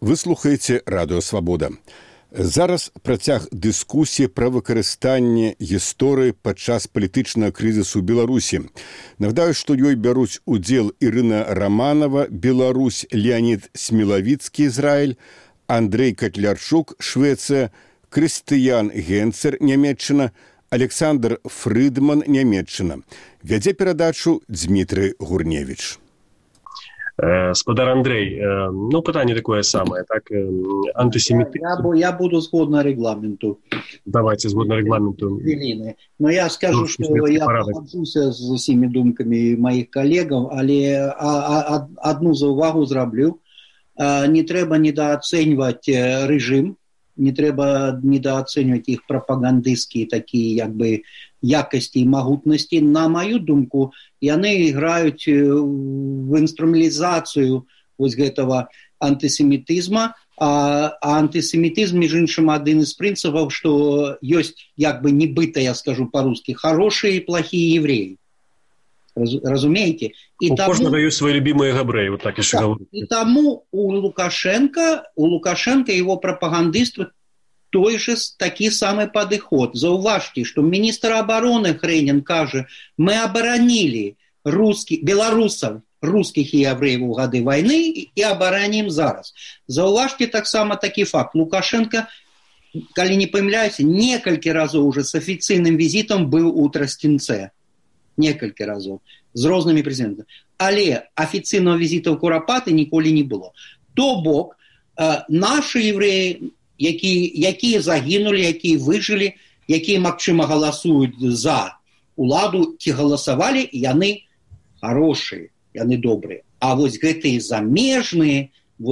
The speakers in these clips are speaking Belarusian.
Вы слухаеце Радыё Свабода. Зараз працяг дыскусіі пра выкарыстанне гісторыі падчас палітычнага крызісу ў Беларусі. Нагадаю, што ёй бяруць удзел Ірына Раманова, Беларусь, Леонід Смілавіцкі, Ізраіль, Андрэй Катлярчук, Швецыя, Крыстыян Генцер, Нямецчына, Александр Фрыдман, Нямецчына. Вядзе перадачу Дмітрый Гурневіч. Спадар Андрей, пытанне такое самое, так, антисемитизм. Я буду згодна регламенту. Давайте, згодна регламенту. Но я скажу, что я погоджуся з усімі думками моих коллегов, але одну заувагу зроблю. Не трэба недооценивать режим, не трэба недооценивать их пропагандистские такие, якости и могутности. На мою думку, яны играют в инструментализацию этого антисемитизма. А антисемитизм, между іншим, один из принципов, что есть, нібито, я скажу по-русски, хорошие и плохие евреи. Разумеете? У кожного есть свои любимые габреи, вот так еще говорю. И тому у Лукашенко его пропагандисты такі самый падыход. Заўважьте, что министр обороны Хренин кажа, мы оборонили белорусов, русских и евреев у годы войны и обороним зараз. Заўважьте таксама такі факт. Лукашенко, калі не памыляюся, некалькі разоў уже с официальным визитом был у Тростенце. Некалькі разоў. З рознымі прэзідэнтамі. Але афіцыйнага візіта ў Курапаты ніколі не было. То бок, нашы евреі, якія загінулі, якія выжылі, якія, магчыма, галасуюць за уладу, ці галасавалі, яны хорошыя, яны добрыя. А вось гэтыя замежныя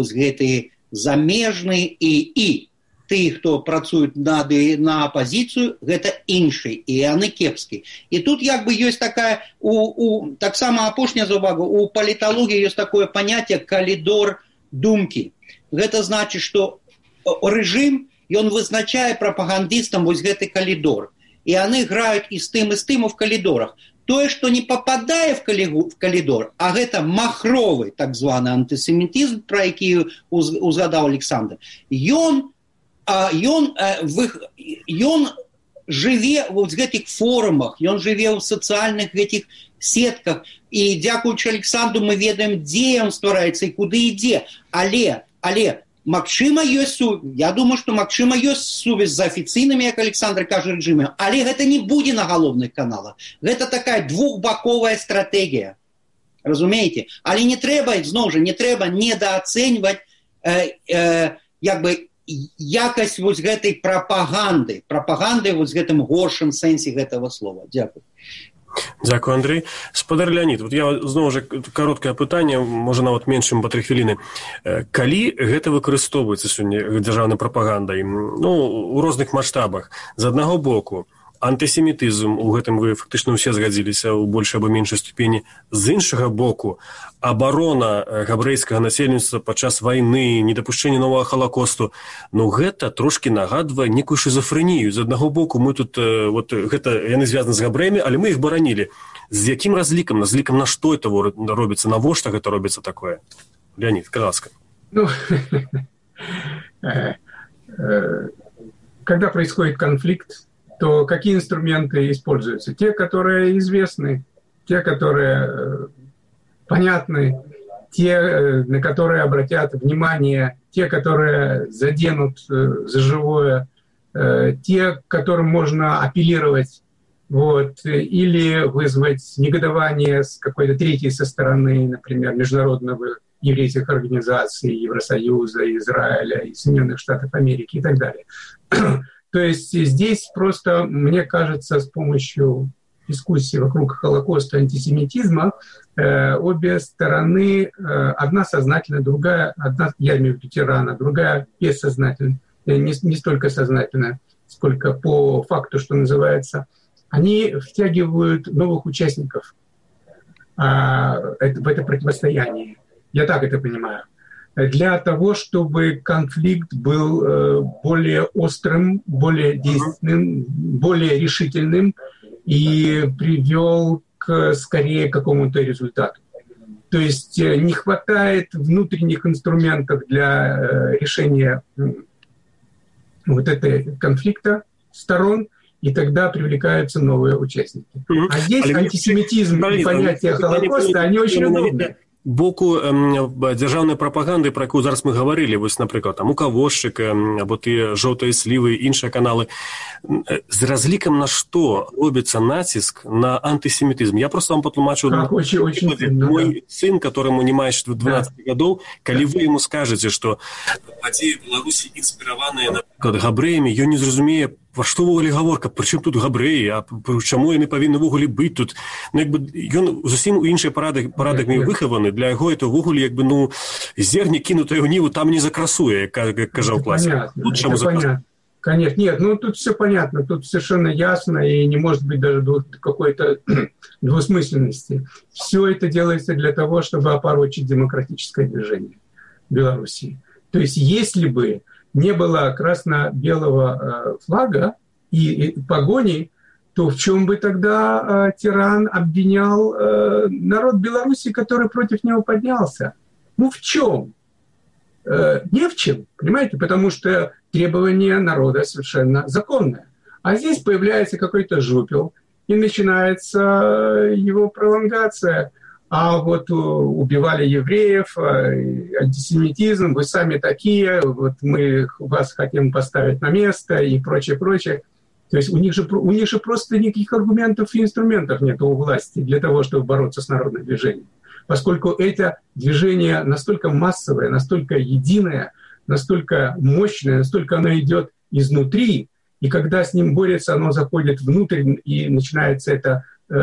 і ты, хто працуюць на апазіцыю, гэта іншыя, і яны кепскія. І тут ёсць такая, таксама апошняя заўвага, у паліталогіі ёсць такое паняцце калідор думкі. Гэта значыць, што рэжым, ён вызначае прапагандыстам вось гэты калідор. І яны граюць і з тым в калідорах. Тое, што не попадае в калідор, а гэта махровы, так званы антысемітызм, пра які узгадаў Александр, ён жыве в гэтых форумах, ён жыве ў сацыяльных гэтых сетках, і дзякуючы Александру мы ведаем, дзе ён ствараецца і куды ідзе. Але магчыма ёсць, я думаю, што магчыма ёсць сувязь з афіцыйнымі, як Александр кажа, рэжымамі, але гэта не будзе на галоўных каналах. Гэта такая двухбаковая стратегія. Разумееце? Але не трэба, зноў жа, не трэба недооценьваць якасць вось гэтай прапаганды вось гэтым горшым сэнсе гэтага слова. Дзякуй. Дзякуй, Андрей. Спадар Леонід, вот я зноў жа кароткае пытанне, можа нават менш, чым па 3 хвіліны. Калі гэта выкарыстоўваецца сёння дзяржаўнай прапагандай, у розных маштабах, з аднаго боку, антысемітызм, у гэтым вы фактычна ўсе згадзіліся ў большай або меншай ступені, з іншага боку, абарона габрэйскага насельніцтва падчас вайны, недапушчэнне новага халакосту, гэта трошкі нагадвае некую шизофрэнію. З аднаго боку, мы тут, гэта яны звязаны з габрэямі, але мы іх баранілі. З якім разлікам, на што это робіцца, навошта гэта робіцца такое? Леонид, краска. Когда происходит конфликт, то какие инструменты используются? Те, которые известны, те, которые понятны, те, на которые обратят внимание, те, которые заденут за живое, те, к которым можно апеллировать, или вызвать негодование с какой-то третьей со стороны, например, международного еврейских организаций, Евросоюза, Израиля, и Соединенных Штатов Америки и так далее. То есть здесь просто, мне кажется, с помощью дискуссии вокруг Холокоста и антисемитизма обе стороны, одна сознательная, другая, я имею в виду тирана, другая бессознательная, не столько сознательная, сколько по факту, что называется, они втягивают новых участников в это противостояние. Я так это понимаю. Для того, чтобы конфликт был более острым, более действенным, более решительным и привел скорее к какому-то результату. То есть не хватает внутренних инструментов для решения вот этого конфликта сторон, и тогда привлекаются новые участники. А здесь антисемитизм и понятие Холокоста, они очень удобны. Боку дзяржаўнай прапаганды, про якую зараз мы говорили, вось, напрыклад, там указчык, або тыя жоўтыя слівы, іншыя каналы, з разлікам на што робіцца націск на антысемітызм. Я просто вам патлумачу. Мой сын, которому не мае 12 гадоў, калі вы ему скажете, что падзеі Беларусі інспіраваныя, напрыклад, габрэямі, ён не зразумее, пра што ввогуле гаворка, прычым тут габрэі, а чаму яны павінны ввогуле быць тут. Ну, як бы, ён зусім у іншай парадыгме выхаваны, для яго это ввогуле, як бы, ну, зерне кінутае ў ніву там не закрасуе, як кажаў класік. Понятно. Конечно, нет, ну тут все понятно, тут совершенно ясно, и не может быть даже какой-то двусмысленности. Все это делается для того, чтобы опорочить демократическое движение в Беларуси. То есть если бы не было красно-белого флага и погони, то в чем бы тогда тиран обвинял народ Беларуси, который против него поднялся? Ну в чем? Не в чем, понимаете? Потому что требование народа совершенно законное. А здесь появляется какой-то жупел, и начинается его пролонгация. А вот убивали евреев, антисемитизм, вы сами такие, вот мы вас хотим поставить на место и прочее, прочее. То есть у них же просто никаких аргументов и инструментов нет у власти для того, чтобы бороться с народным движением. Поскольку это движение настолько массовое, настолько единое, настолько мощное, настолько оно идет изнутри, и когда с ним борется, оно заходит внутрь, и начинается это,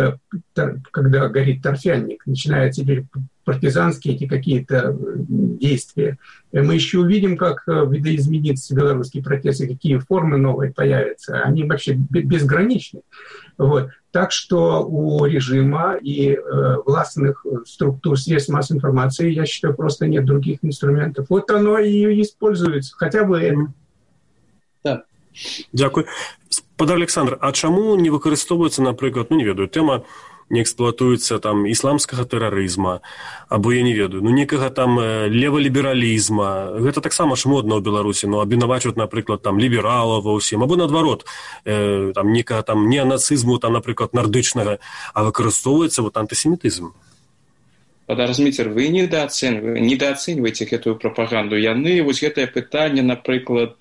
когда горит торфяник, начинаются теперь партизанские эти какие-то действия. Мы еще увидим, как видоизменится белорусский протест, и какие формы новые появятся. Они вообще безграничны. Вот. Так что у режима и властных структур средств массовой информации, я считаю, просто нет других инструментов. Вот оно и используется, хотя бы это. Да. Дякую. Спадар Александр, а чаму не выкарыстоўваецца, напрыклад, ну не ведаю, тэма не эксплуатуецца там ісламскага тэрарызма, або я не ведаю, ну некага там левалібералізма. Гэта таксама ж модна ў Беларусі, ну абвінавачваць, напрыклад, там лібералаў ва ўсім, або наадварот, там некага там неанацызму, там, напрыклад, нардычнага, а выкарыстоўваецца вот антысемітызм. Разміцер, вы недооцениваете гэтую прапаганду. Яны вось гэтае пытанне, напрыклад,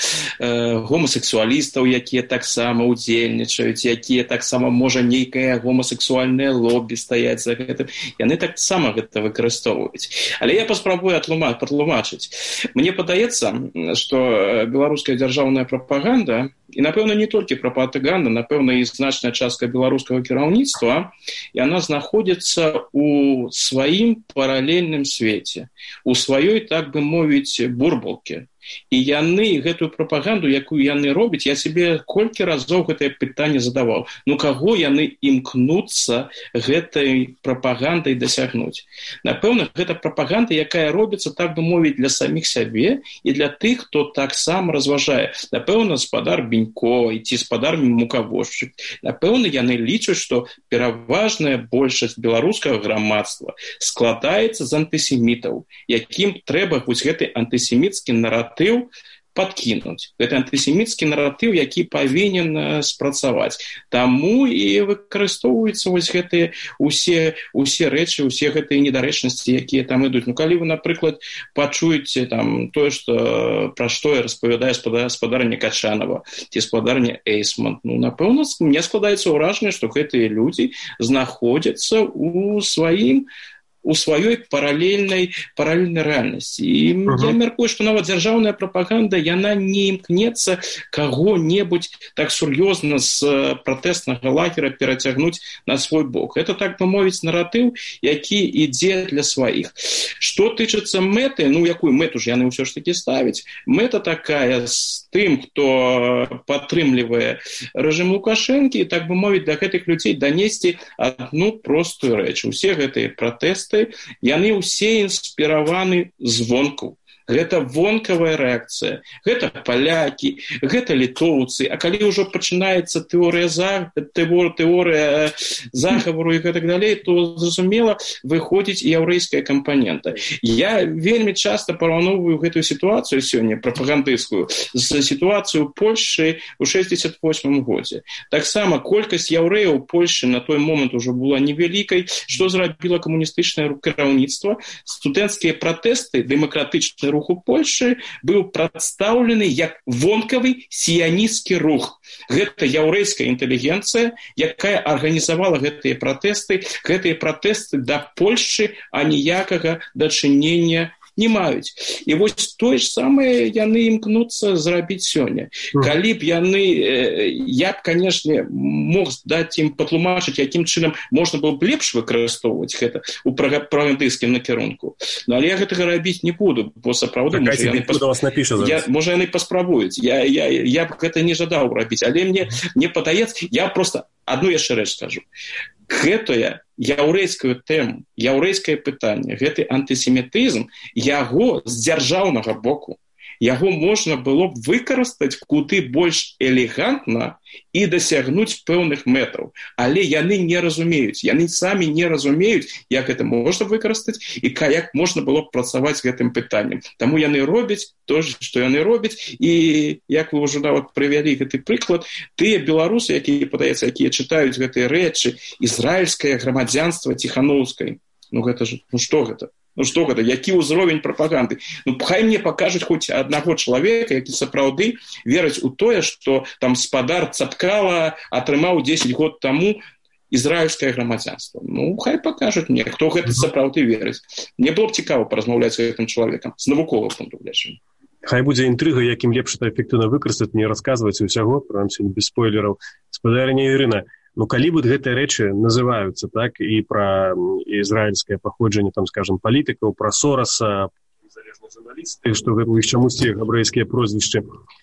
гомасексуалістаў, якія таксама удзельнічаюць, якія таксама можа нейкае гомасексуальнае лобі стаяць за гэтым. Яны таксама гэта выкарыстоўваюць. Але я паспрабую патлумачыць. Мне падаецца, што беларуская дзяржаўная прапаганда, і, напэўна, не толькі прапаганда, напэўна, і значная частка беларускага кіраўніцтва, яна знаходзіцца ў сваім паралельным свеце, у сваёй, так бы мовіць, бурбалке. І яны гэтую прапаганду, якую яны робяць, я себе колькі разоў гэтае пытанне задаваў. Ну, каго яны імкнуцца гэтай прапагандай дасягнуць? Напэўна, гэта прапаганда, якая робіцца, так бы мовіць, для саміх сябе і для тых, хто таксама разважае. Напэўна, спадар Бенько ці спадар Мукавошчык. Напэўна, яны лічаць, што пераважная большасць беларускага грамадства складаецца з антысемітаў, якім трэба вось гэты антысеміцкі наратыў падкінуць. Гэта антысеміцкі наратыў, які павінен спрацаваць. Таму і выкарыстоўваюцца вось гэтыя усе рэчы, усе гэтыя недарэчнасці, якія там ідуць. Ну, калі вы, напрыклад, пачуеце там тое, пра што распавядае спадарня Качанова ці спадарня Эйсман, ну, напэўна, мне складаецца ўражанне, што гэтыя людзі знаходзяцца у сваёй паралельнай рэальнасці. І я мяркую, што нават дзяржаўная прапаганда, яна не імкнецца каго-небудзь так сур'ёзна з пратэснага лагера перацягнуць на свой бок. Гэта, так бы мовіць, наратыў, які ідзе для сваіх. Што тычыцца мэты, ну, якую мэту ж яны ўсё ж такі ставяць? Мэта такая з тым, хто падтрымлівае рэжым Лукашэнкі, і, так бы мовіць, да гэтых людзей данесці адну простую рэч. Усе гэтыя пратэсты, яны ўсе інспіраваны звонку. Гэта вонкавая рэакцыя. Гэта палякі, гэта літоўцы. А калі ўжо пачынаецца тэорыя захавару і гэтак далей, то, зразумела, выходзіць і яўрэйская кампанента. Я вельмі часта параўноўваю гэтую сітуацыю сёння, прапагандысцкую, з сітуацыю Польшчы ў 1968 годзе. Таксама колькасць яўрэяў у Польшчы на той момант ужо была невялікай. Што зрабіла камуністычнае кіраўніцтва? Студэнцкія пратэсты, дэмакратычны рух у Польшчы быў прадстаўлены як вонкавы сіянісцкі рух. Гэта яўрэйская інтэлігенцыя, якая арганізавала гэтыя пратэсты да Польшчы аніякага дачынення не маюць. І вось тое ж самае яны імкнуцца зрабіць сёння. Калі б яны, я б, канешне, мог даць ім патлумачыць, якім чынам можна было б лепш выкарыстоўваць гэта ў прапагандысцкім накірунку. Но але я гэтага рабіць не буду, бо сапраўды можа яны паспрабуюць. Я б гэта не жадаў рабіць, але мне падаецца, я проста адну яшчэ рэч скажу. Гэтая яўрэйскую тэму, яўрэйскае пытанне, гэты антысемітызм, яго з дзяржаўнага боку, яго можна было б выкарыстаць куды больш элегантна і дасягнуць пэўных мэтаў. Але яны не разумеюць, яны самі не разумеюць, як гэта можна выкарыстаць і як можна было б працаваць з гэтым пытаннем. Таму яны робяць то, што яны робяць, і як вы ўжо нават прывялі гэты прыклад, тыя беларусы, якія, падаецца, якія чытаюць гэтыя рэчы, ізраільскае грамадзянства Ціханоўскай. Гэта ж, што гэта? Што гэта? Які ўзровень прапаганды? Хай мне пакажуць хоць аднаго чалавека, які сапраўды верыць у тое, што там спадар Цапкала атрымаў 10 год таму ізраільскае грамадзянства. Хай пакажуць мне, хто гэта сапраўды верыць. Мне было б цікава паразмаўляць з гэтым чалавекам, з навуковага пункту гледжання. Хай будзе інтрыга, якім лепш это эфектыўна выкарыстаць, не расказваць усяго, прынамсі без спойлераў. Спадарня Ірына, калі вот гэтыя рэчы называюцца, так, і пра ізраільскае паходжанне, там, скажем, палітыкаў, пра Сораса, незалежных журналістаў, што гэта іх чамусьці габрэйскія прозвішчы,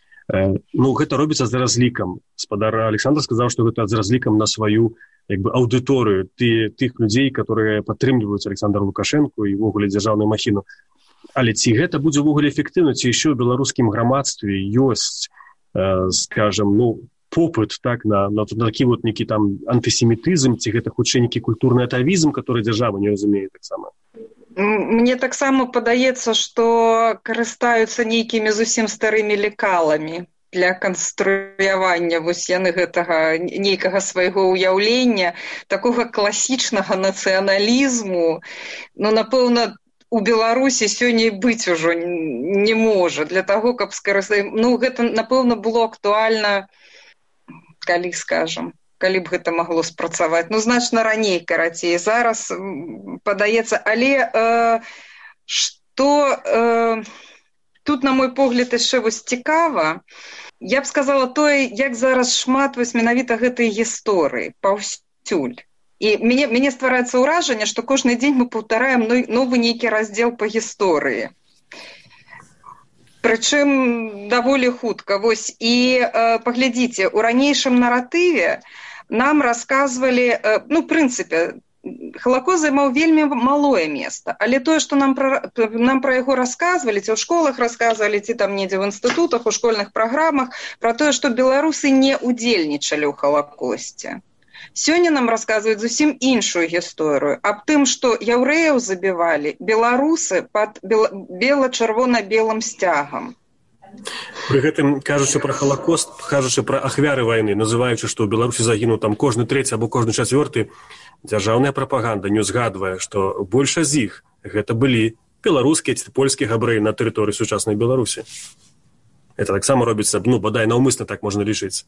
гэта робіцца з разлікам. Спадар Александр сказаў, што гэта з разлікам на сваю аўдыторыю тых людзей, которые падтрымліваюць Александра Лукашэнку і ўвогуле дзяржаўную махіну. Але ці гэта будзе ўвогуле эфектыўна, ці яшчэ ў беларускім грамадстве ёсць, скажем, попыт, так, на такі вот нейкі там антысемітызм, ці гэта хутчэй нейкі культурны атавізм, который дзяржава не разумее таксама? Мне таксама падаецца, што карыстаюцца нейкімі зусім старымі лекаламі для канструявання вось яны гэтага нейкага свайго ўяўлення, такога класічнага нацыяналізму, напэўна, у Беларусі сёння быць ужо не можа. Для таго, каб скарыстаць... гэта, напэўна, было актуальна, калі, скажам, калі б гэта магло спрацаваць. Значна раней, карацей. Зараз падаецца. Але што тут, на мой погляд, яшчэ вось цікава, я б сказала тое, як зараз шмат вось менавіта гэтай гісторыі паўсюль. І мяне ствараецца ўражанне, што кожны дзень мы паўтараем новы нейкі раздзел па гісторыі. Прычым даволі хутка. Вось, і паглядзіце, у ранейшым наратыве нам расказвалі, в прынцыпе, Халакост займаў вельмі малое месца, але тое, што нам пра яго расказвалі, ці ў школах расказвалі, ці там недзе в інстытутах, у школьных праграмах, пра тое, што беларусы не удзельнічалі ў Халакосце. Сёння нам расказваюць зусім іншую гісторыю аб тым, што яўрэяў забівалі беларусы пад бела-чырвона-белым сцягам. Пры гэтым, кажучы пра Халакост, кажучы пра ахвяры вайны, называючы, што ў Беларусі загінуў там кожны трэці або кожны чацвёрты, дзяржаўная прапаганда не узгадвае, што большасць з іх гэта былі беларускія ці польскія габрэі на тэрыторыі сучаснай Беларусі. Это таксама робіцца, бадай наўмысна так можна лічыць.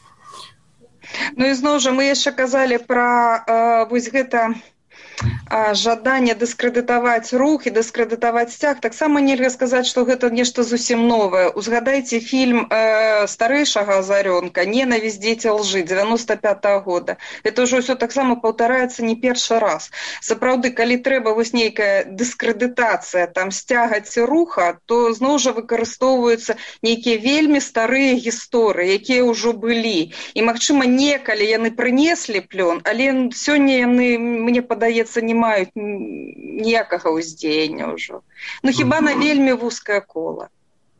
І зноў жа, мы яшчэ казалі пра вось гэта жаданне дыскрэдытаваць рух і дыскрэдытаваць сцяг. Таксама нельга сказаць, што гэта нешта зусім новае. Узгадайце фільм старэйшага Азарёнка «Ненавість, дзеці лжы» 95-го года. Это ўжо ўсё таксама паўтараецца не першы раз. Сапраўды, калі трэба вось нейкая дыскрэдытацыя там сцяга ці руха, то зноў жа выкарыстоўваюцца нейкія вельмі старыя гісторыі, якія ўжо былі. І, магчыма, некалі яны прынеслі плён, але сёння яны, мне падаецца, не маюць ніякага ўздзеяння ўжо. Ну, хіба на вельмі вузкае кола.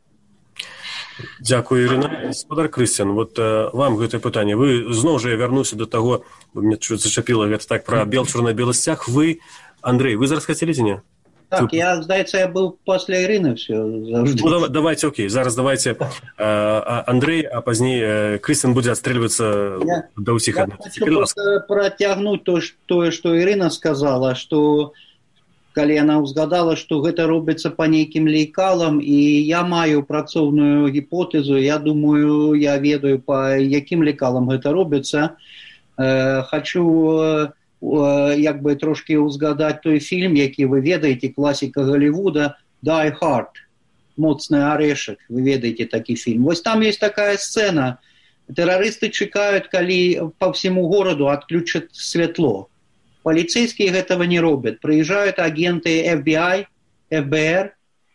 Дзякую, Ірына. Гаспадар Крысціян, вот вам гэтае пытанне. Вы зноў жа вярнуся до таго, мне чуть зачапіла гэта так пра чорна-белы сцяг. Вы, Андрей, вы зараз хацелі ці не? Так, здаецца, я быў пасля Ірыны все завжды. Ну, давайте, окей. Зараз давайте Андрей, а пазней Крысціян будзе адстрэльвацца да ўсіх. Я хочу просто працягнуць тое, што Ірына сказала, што калі яна ўзгадала, што гэта робіцца па нейкім лекалам, і я маю працоўную гіпотэзу, я думаю, я ведаю, па якім лекалам гэта робіцца. Хочу як бы трошки ўзгадаць той фільм, які вы ведаеце, класіка Голливуда, Die Hard, «Моцны арешак», вы ведаеце такі фільм. Вось там есть такая сцена, тэрарысты чакаюць, калі по всему городу отключат святло. Полицейские этого не робят. Приезжают агенты FBI, ФБР,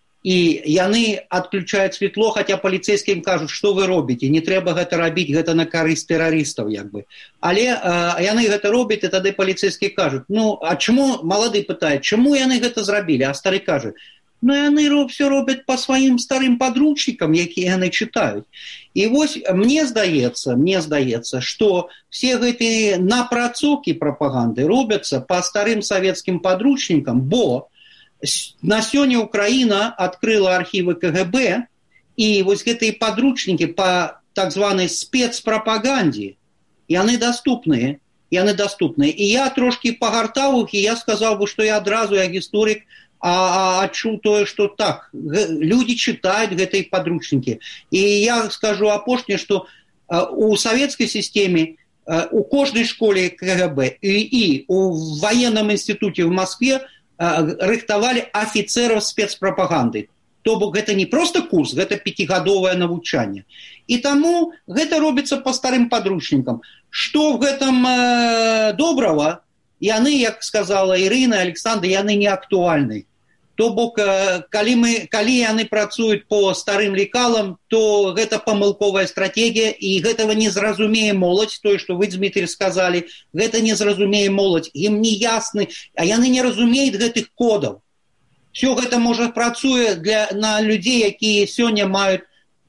и яны отключают светло, хотя полицейские им кажут, что вы робите, не трэба гэта рабіць, гэта на карысць тэрарыстаў, як бы. Але яны гэта робят, и тады полицейские кажут, ну, а чему, малады пытает, чему яны гэта зрабілі, а стары кажет, ну, яны все робят по своим старым подручникам, якія яны читают. И вось мне здаецца, что все гэтыя напрацоўкі прапаганды робятся по старым советским подручникам, бо на сёння Украина открыла архивы КГБ, и вот гэтые подручники по так званой спецпропаганде, яны доступны. И я трошки пагартаў их, и я сказал бы, что я адразу, як гісторык, адчуў тое, что так, люди читают гэтые подручники. И я скажу апошняе, что у советской системе, у каждой школе КГБ и у военном институте в Москве рыхтавалі офицеров спецпропаганды. То бок гэта не просто курс, гэта 5-гадовае навучанне. И таму гэта робіцца по старым подручникам. Что в гэтым доброго, яны, як сказала Ірына, Александр, яны не актуальны. То бок, калі яны працуюць по старым лекалам, то гэта памылковая стратегія, і гэтага не зразумее моладзь, тое, што вы, Дмітрий, сказали, гэта не зразумее моладзь, ім не ясны, а яны не разумеюць гэтых кодаў. Все гэта, можа, працуе на людзей, якія сёння маюць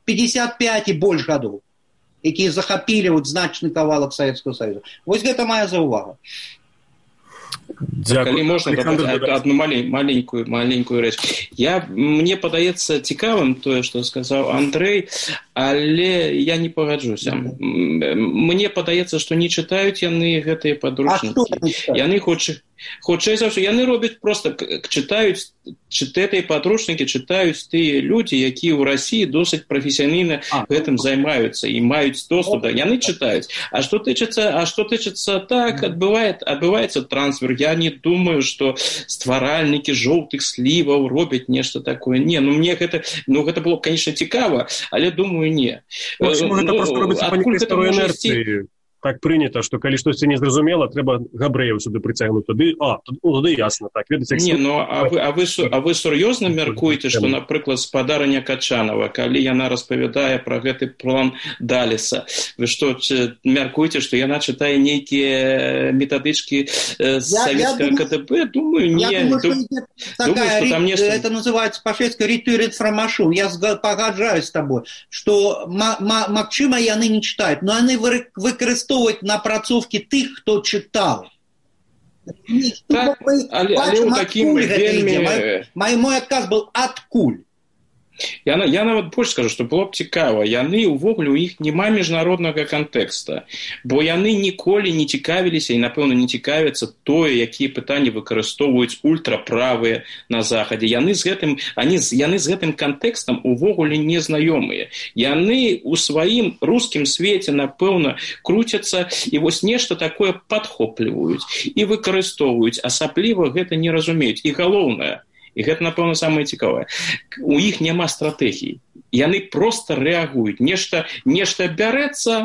55 і больш гадоў, якія захапілі значны кавалак Савецкага Саюза. Вось гэта моя заувага. Калі можна одну маленькую рэч. Мне падаецца цікавым тое, што сказаў Андрей, але я не пагаджуся. Мне падаецца, што не чытаюць яны гэтыя падручнікі. Яны хутчэй за ўсё, яны робяць просто чытаюць гэтыя падручнікі, чытаюць тыя людзі, якія ў Расіі досыць прафесіянальна гэтым займаюцца і маюць доступ. Яны чытаюць. А што тычыцца так, адбываецца трансфер. Я не думаю, што стваральнікі жоўтых сліваў робяць нешта такое. Не, мне гэта было, конечно, цікава, але думаю, не. Гэта проста робіцца па нейкай старой інерцыі. Так прынята, што калі штосьці не зразумела, трэба габрэяў сюды прыцягнуць. Тады ясна. Так, не, а вы сур'ёзна мяркуеце, што, напрыклад, спадарыня Качанова, калі яна распавядае пра гэты план Далеса, вы што, мяркуеце, што яна чытае нейкія метадычкі з савецкага КДБ? Думаю, не. Думаю, што там нешта... Это называется по-шведски «return information». Я пагаджаюсь з табой, што, магчыма, яны не чытаюць, но яны выкарыстоўваюць напрацоўкі тых, хто чытаў. Так, але ў такім вельмі... Мой адказ был «адкуль». Я нават больш скажу, што было б цікава. Яны, увогуле, у іх няма міжнароднага кантэкста, бо яны ніколі не цікавіліся і, напэўна, не цікавяцца тое, якія пытанні выкарыстоўваюць ультраправыя на Захадзе. Яны з гэтым кантэкстам увогуле не знаёмыя. Яны ў сваім рускім свеце, напэўна, круцяцца і вось нешта такое падхопліваюць і выкарыстоўваюць. Асабліва гэта не разумеюць. І галоўнае, і гэта, напэўна, самае цікавае. У іх няма стратэгіі. Яны проста рэагуюць. Нешта бярэцца,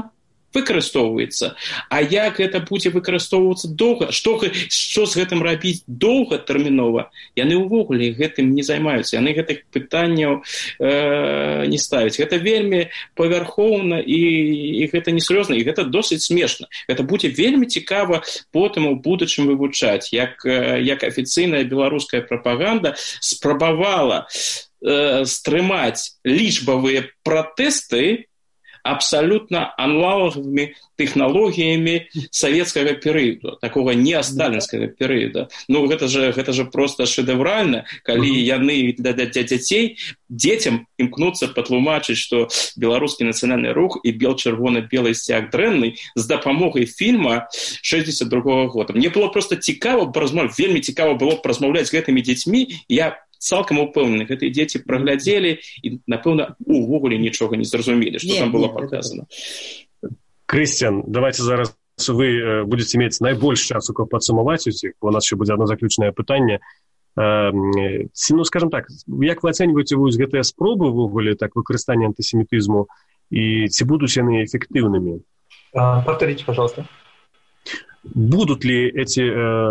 выкарыстоўваецца. А як гэта будзе выкарыстоўвацца доўга, што з гэтым рабіць доўгатэрмінова, яны ўвогуле гэтым не займаюцца, яны гэтых пытанняў не ставяць. Гэта вельмі павярхоўна і гэта несур'ёзна, і гэта досыць смешна. Гэта будзе вельмі цікава потым у будучым вывучаць, як афіцыйная беларуская прапаганда спрабавала стрымаць лічбавыя пратэсты абсолютно аналоговыми технологиями советского периода, такого неосталинского периода. Ну, это же просто шедеврально, когда яны для детей, детям імкнуцца патлумачыць, что беларускі нацыянальны рух и бел-чырвона-белый сцяг дрэнны с дапамогай фильма 62 года. Мне было просто цікава, вельмі цікава было размаўляць з гэтымі дзецьмі. Я цалкам упэўнены, гэтыя дзеці праглядзелі і, напэўна, увогуле нічога не зразумелі, што там было показано. Крыстиан, давайте зараз вы будете мець найбольш часу, каб падсумаваць усіх. У нас ще будзе одно заключнае пытанне. Ну, скажем так, як вы ацэньваеце гэтыя спробы увогуле так выкарыстання антысемітызму і ці будуць яны эффективными? Повторите, пожалуйста. Будут ли эти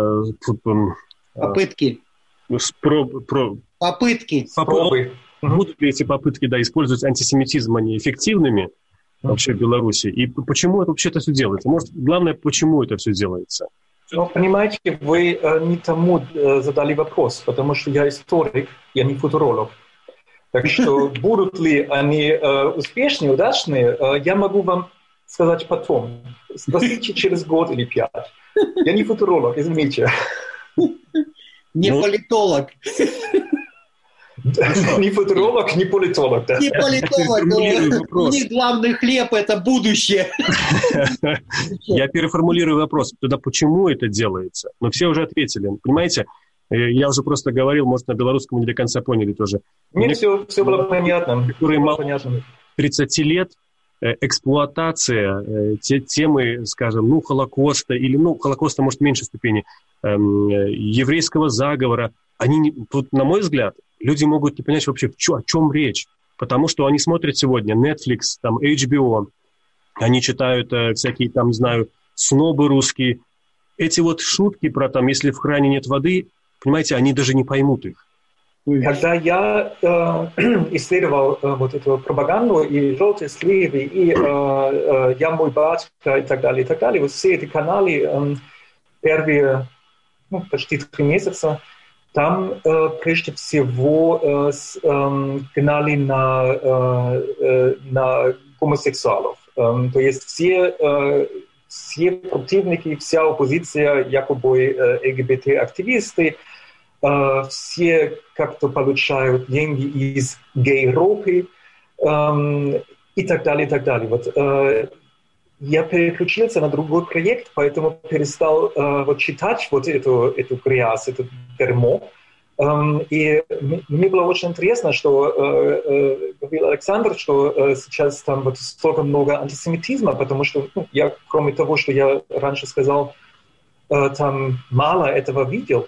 попытки? Попытки. Будут ли эти попытки, использовать антисемитизм, они эффективными вообще в Беларуси? И почему это вообще-то все делается? Может, главное, почему это все делается? Ну, понимаете, вы не тому задали вопрос, потому что я историк, я не футуролог. Так что будут ли они успешные, удачные, я могу вам сказать потом. Спросите через год или 5. Я не футуролог, извините. Не политолог. Не футуролог, не политолог. Да. Не политолог, но у них главный хлеб – это будущее. Я переформулирую вопрос. Тогда почему это делается? Но все уже ответили. Понимаете, я уже просто говорил, может, на белорусском не до конца поняли тоже. Мне все было понятно. Которые мало 30 лет эксплуатация темы, скажем, Холокоста, или, Холокоста, может, в меньшей ступени, еврейского заговора, они, тут, на мой взгляд, люди могут не понять вообще, о чем речь, потому что они смотрят сегодня Netflix, там, HBO, они читают всякие, там, не знаю, снобы русские. Эти вот шутки про, там, если в кране нет воды, понимаете, они даже не поймут их. Когда я исследовал вот эту пропаганду, и «Желтые сливы», и «Я мой батька», и так далее, вот все эти каналы, первые, почти 3 месяца, там прежде всего гнали на гомосексуалов. То есть все противники, вся оппозиция, якобы ЛГБТ-активисты, все как-то получают деньги из гей-ропы и так далее, и так далее. Вот, я переключился на другой проект, поэтому перестал читать вот эту грязь, это дерьмо. И мне было очень интересно, что говорил Александр, что сейчас там вот столько много антисемитизма, потому что я, кроме того, что я раньше сказал, там мало этого видел.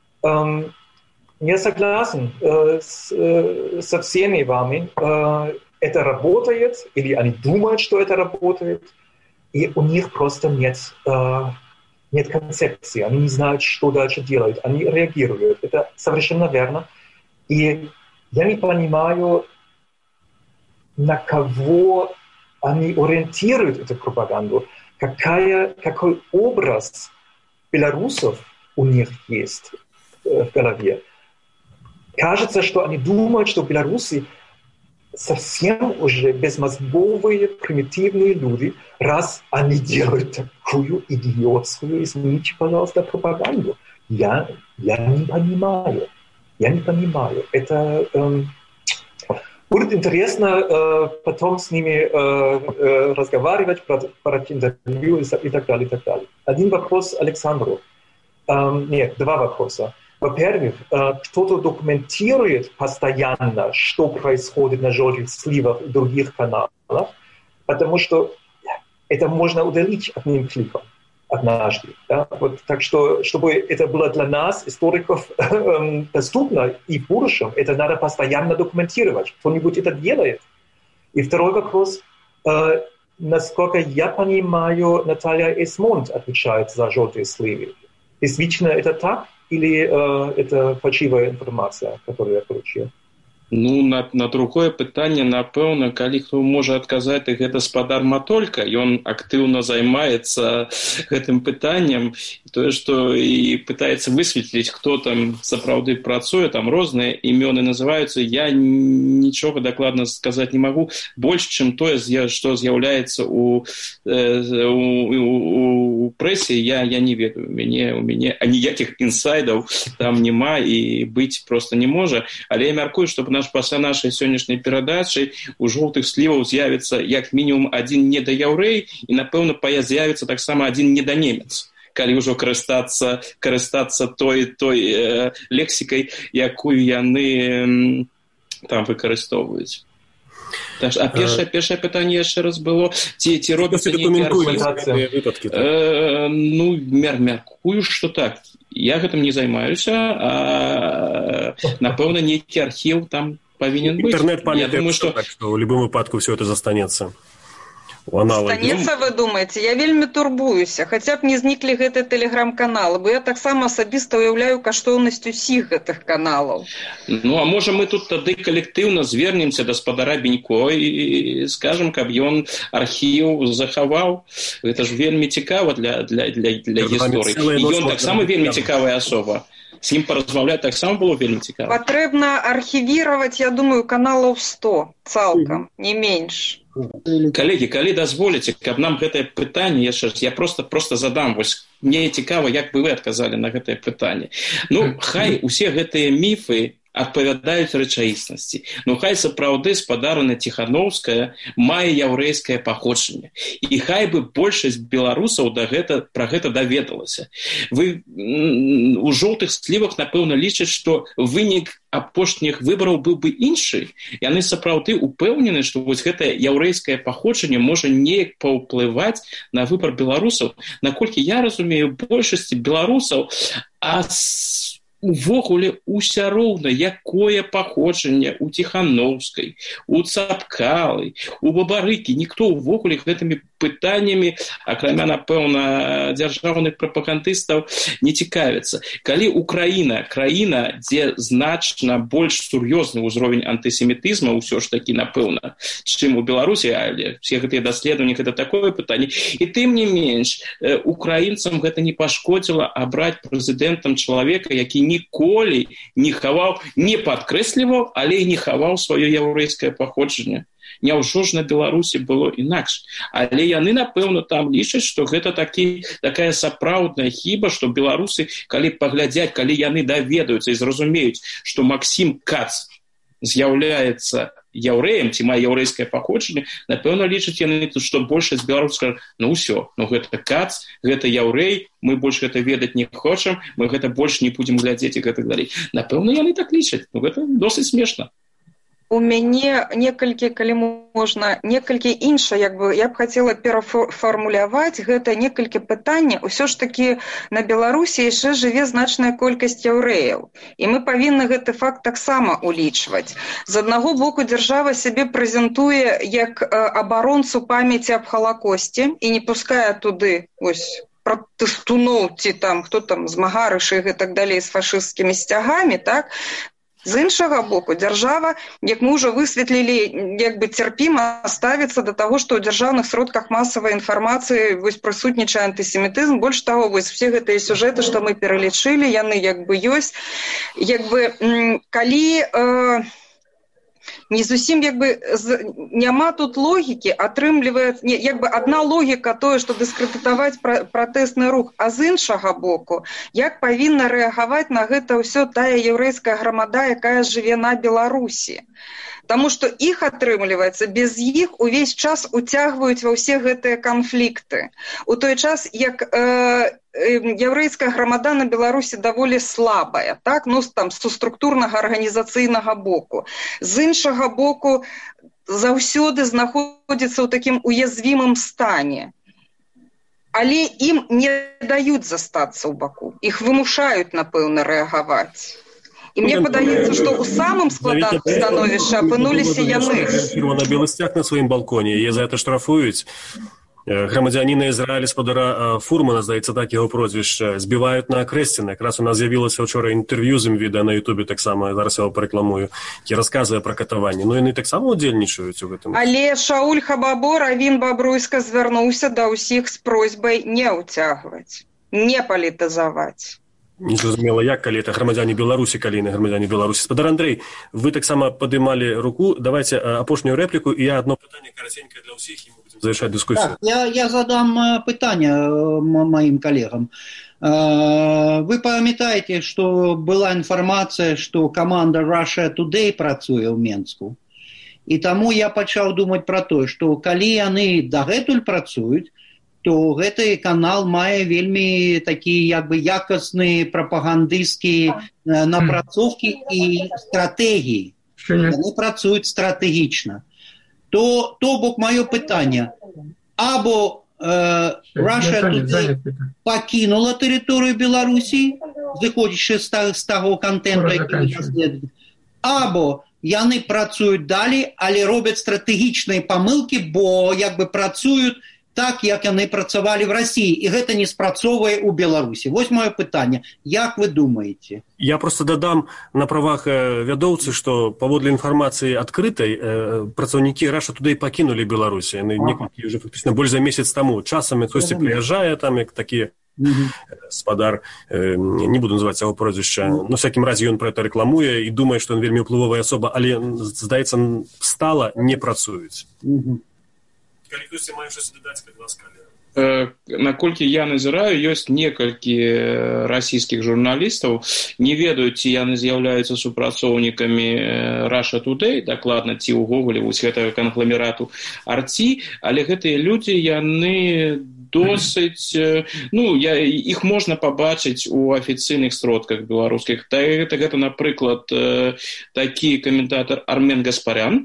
Я согласен со всеми вами. Это работает, или они думают, что это работает, и у них просто нет концепции. Они не знают, что дальше делать. Они реагируют. Это совершенно верно. И я не понимаю, на кого они ориентируют эту пропаганду, какой образ белорусов у них есть в голове. Кажется, что они думают, что белорусы совсем уже безмозговые, примитивные люди, раз они делают такую идиотскую, извините, пожалуйста, пропаганду. Я не понимаю. Это будет интересно потом с ними разговаривать, про интервью и так далее, и так далее. Один вопрос Александру. Нет, 2 вопроса. Во-первых, кто-то документирует постоянно, что происходит на «Желтых сливах» и других каналах, потому что это можно удалить одним кликом однажды. Да? Вот, так что, чтобы это было для нас, историков, доступно и в будущем, это надо постоянно документировать. Кто-нибудь это делает. И второй вопрос. насколько я понимаю, Наталья Эсмонт отвечает за желтые сливы. Действительно это так? Или это фальшивая информация, которую я получил? Ну, на другое пытанне, напэўна, калі хто можа адказаць, і гэта спадар Матолька, ён актыўна займаецца гэтым пытаннем, тое, што і пытаецца высветліць, хто там сапраўды працуе, там розныя імёны называюцца, я нічога дакладна сказаць не магу, больш, чым тое, што з'яўляецца у прэсе, я не ведаю, у мяне ніякіх інсайдаў там няма і быць проста не можа, але я мяркую, што пасля нашай сённяшняй перадачы у жоўтых сліваў з'явіцца як мінімум адзін недаяўрэй і, напэўна, з'явіцца таксама адзін неданемец, калі ўжо карыстацца той лексікай, якую яны там выкарыстоўваюць. А першае пытанне яшчэ раз было, ці робяцца нейкія выпадкі? Ну, мяркую, што так. Я гэтым не займаюся, а, напэўна, нейкі архіў там павінен быць. Інтэрнэт памятае, што ў любым выпадку ўсё это застанецца. Застанецца, вы думаеце? Я вельмі турбуюся. Хаця б не зніклі гэтыя тэлеграм-каналы, бо я таксама асабіста уяўляю каштоўнасць усіх гэтых каналаў. Ну, а можа мы тут тады калектыўна звернемся да спадара Бенько і скажам, каб ён архіў захаваў. Гэта ж вельмі цікава для гісторыі. І ён таксама вельмі цікавая асоба. С ім паразмаўляць таксама было вельмі цікава. Патрэбна архівіраваць, я думаю, каналаў 100 цалкам, не менш. Калегі, калі дазволіце, каб нам гэтае пытанне, я просто задам, вось мне цікава, як бы вы адказалі на гэтае пытанне. Ну, хай усе гэтыя міфы адпавядаюць рэчаіснасці. Ну, хай сапраўды спадарына Ціхановская мае яўрэйскае паходжанне. І хай бы большасць беларусаў пра гэта даведалася. Вы у жоўтых слівах, напэўна, лічаць, што вынік апошніх выбараў быў бы іншы. Яны сапраўды упэўнены, што вось гэтае яўрэйскае паходжанне можа неяк паўплываць на выбар беларусаў. Наколькі я разумею, большасці беларусаў, увогуле ўсё роўна, якое паходжанне у Ціхановскай, у Цапкалы, у Бабарыкі, ніхто увогуле гэтымі пытаннямі, акрамя, напэўна, дзяржаўных прапагандыстаў, не цікавіцца. Калі Украіна, краіна, дзе значна больш сур'ёзны ўзровень антысемітызму, ўсё ж такі, напэўна, чым у Беларусі, але все гэтыя даследаванні, гэта такое пытанне. І тым не менш, украінцам гэта не пашкодзіла абраць прэзідэнтам чалавека, які ніколі не хаваў, не падкрэсліваў, але і не хаваў сваё яўрэйскае паходжанне. Няўжо ж на Беларусі было інакш. Але яны, напэўна, там лічаць, што гэта такая сапраўдная хіба, што беларусы, калі паглядзяць, калі яны даведаюцца і зразумеюць, што Максім Кац з'яўляецца яўрэем, ці мае яўрэйскае паходжанне, напэўна, лічаць яны, што большасць беларусаў скажа, ну ўсё, ну гэта Кац, гэта яўрэй, мы больш гэта ведаць не хочам, мы гэта больш не будзем глядзець і гэтак далей. Напэўна, яны так лічаць. Ну гэта досыць смешна. У мяне некалькі, калі можна, некалькі іншае, я б хацела перафармуляваць гэта некалькі пытання. Усё ж такі на Беларусі яшчэ жыве значная колькасць яўрэяў. І мы павінны гэты факт таксама улічваць. З аднаго боку, дзяржава сябе прэзентуе як абаронцу памяці аб Халакосце і не пускае туды пратэстуноў ці там, хто там, змагарышы і гэтак далей з фашысцкімі сцягамі, так? З іншага боку, дзяржава, як мы ўжо высветлілі, цярпіма ставіцца да таго, што ў дзяржаўных сродках масавай інфармацыі прысутнічае антысемітызм. Больш таго, все гэтыя сюжэты, што мы пералічылі, яны ёсць. Калі не зусім няма тут логікі, атрымліваецца адна логіка тое, што дыскрэдытаваць пратэсны рух, а з іншага боку, як павінна рэагаваць на гэта ўсё тая яўрэйская грамада, якая жыве на Беларусі. Таму што іх, атрымліваецца, без іх увесь час уцягваюць ва ўсе гэтыя канфлікты. У той час, як яўрэйская грамада на Беларусі даволі слабая, так? З структурнага арганізацыйнага боку. З іншага боку, заўсёды знаходзіцца ў такім уязвімым стане. Але ім не даюць застацца ў баку. Іх вымушаюць, напэўна, рэагаваць. І мне падаецца, што ў самым складаным становішчы апынуліся яны. На белы сцяг на сваім балконе, яе за гэта штрафуюць. Грамадзяніна Ізраіля спадара Фурмана, здаецца, так яго прозвішча, збіваюць на Акрэсціна. Якраз у нас з'явілася вчора інтэрв'ю з ім відэа на Ютубе таксама, зараз я яго парэкламую, які расказвае пра катаванне. Ну, яны таксама ўдзельнічаюць у гэтым. Але Шауль Хабабо, Равін Бабруйска звярнуўся да ўсіх з просьбай не ўцягваць, не палітызаваць. Незразумела, як, калі это грамадзяне Беларусі, калі не грамадзяне Беларусі. Спадар Андрэй, вы таксама падымалі руку. Давайте апошнюю рэпліку, і я одно пытанне караценькае для ўсіх, і мы будем завершаць дыскусію. Так, я задам пытанне моим коллегам. Вы памятаеце, што была інфармацыя, што каманда Russia Today працуе ў Менску. І таму я пачаў думаць пра тое, што калі яны дагэтуль працуюць, то гэты канал мае вельмі такі як бы якасныя прапагандысцкія напрацоўкі і стратэгіі. Яны працуюць стратэгічна. То бок маё пытанне, або Russia Today пакінула тэрыторыю Беларусі, зыходзячы з таго контенту, які даследуюць, або яны працуюць далей, але робяць стратэгічныя памылкі, бо як бы працуюць так, як яны працавалі в России, і гэта не спрацоўвае ў Беларусі. Вось маё пытанне. Як вы думаеце? Я просто дадам на правах вядоўцы, што паводле інфармацыі адкрытай працаўнікі Russia Today пакінулі Беларусь. Яны некалькі ўжо фактычна больш за месяц таму. Часамі хтосьці прыязджае там, як такі спадар, не буду называць яго прозвішча, но всякім разе ён пра гэта рэкламуе і думае, што ён вельмі ўплывовая асоба, але, здаецца, стала не працуюць. Калі хтосьці мае щось дадаць, калі ласка. Наколькі я назіраю, ёсць некалькі расійскіх журналістаў, не ведаюць, ці яны з'яўляюцца супрацоўнікамі Russia Today, дакладна, ці ўвогуле вось гэтага кангламерату Арці, але гэтыя людзі, яны досыць, ну, іх можна пабачыць у афіцыйных сродках беларускіх. Гэта, напрыклад, такі каментатар Армен Гаспарян,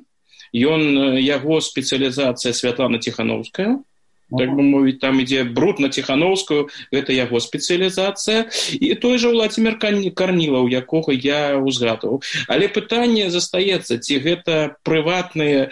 яго спецыялізацыя Святлана Ціхановская, так бы мовіць, там ідзе бруд на Ціхановскую, гэта яго спецыялізацыя, і той жа Владзімір Карнілаў, якога я узгадваў. Але пытанне застаецца, ці гэта прыватныя,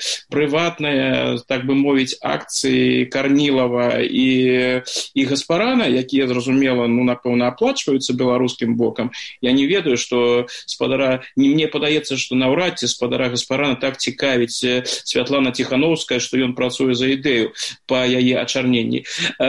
так бы мовіць, акцыі Карнілава і Гаспарана, якія, зразумела, ну, напэўна, аплачваюцца беларускім бокам. Я не ведаю, што спадара, мне падаецца, што наўрад ці спадара Гаспарана так цікавіць Святлана Ціхановская, што ён працуе за ідэю па яе ачарненні.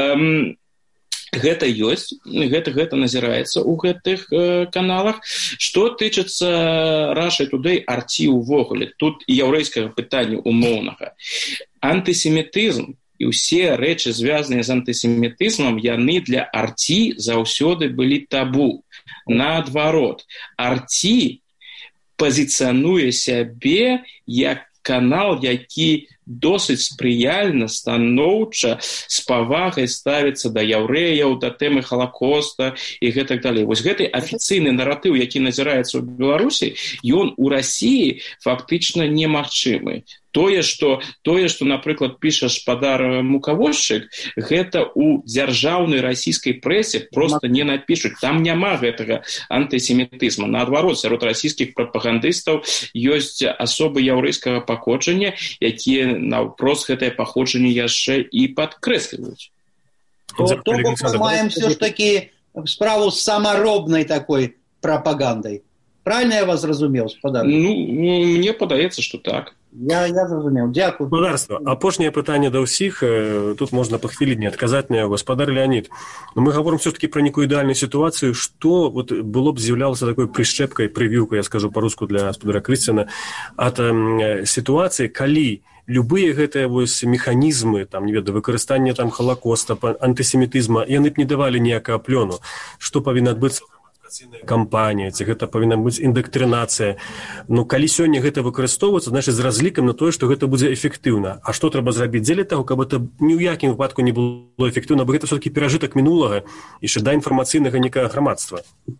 Гэта ёсць, гэта назіраецца ў гэтых каналах. Што тычыцца Russia Today, Арці ўвогуле, тут і яўрэйскага пытання умоўнага. Антысемітызм і ўсе рэчы, звязаныя з антысемітызмам, яны для Арці заўсёды былі табу. Наадварот, Арці пазіцыянуе сябе як канал, які досыць спрыяльна, станоўча, з павагай ставіцца да яўрэяў, да тэмы Халакоста і гэтак далей. Вось гэты афіцыйны наратыў, які назіраецца ў Беларусі, ён у Расіі фактычна немагчымы. Тое, што, напрыклад, піша спадар Мукавозчык, гэта ў дзяржаўнай расійскай прэсе проста не напішуць. Там няма гэтага антысемітызму. Наадварот, сярод расійскіх прапагандыстаў ёсць асобы яўрэйскага паходжання, якія наўпрост гэтае паходжанне яшчэ і падкрэсліваюць. То бок мы маем все ж таки справу з самаробнай такой прапагандай. Правильно я вас зразумеў, спадар? Ну, мне падаецца, што так. Я зразумеў. Дзякую. Спадарства, апошняе пытанне да ўсіх, тут можна па хвіліне адказаць на яго. Спадар Леонид, мы гаворым все-таки пра некую ідэальную сітуацыю, што вот было б з'яўлялася такой прышчэпкай, прывіўкай, я скажу па-руску для спадара Крысціна, ад сітуацыі, калі любыя гэтыя вось механізмы, там, не ведаю, выкарыстанне там Халакоста, антысемітызма, яны б не давалі ніякага плёну. Што павінна адбыцца кампанія, ці гэта павінна быць індактрынацыя. Ну, калі сёння гэта выкарыстоўваецца, значыць, з разлікам на тое, што гэта будзе эфектыўна. А што трэба зрабіць дзеля таго, каб это ні ў якім выпадку не было эфектыўна, бо гэта все-таки перажытак мінулага і шэда інфармацыйнага некага грамадства.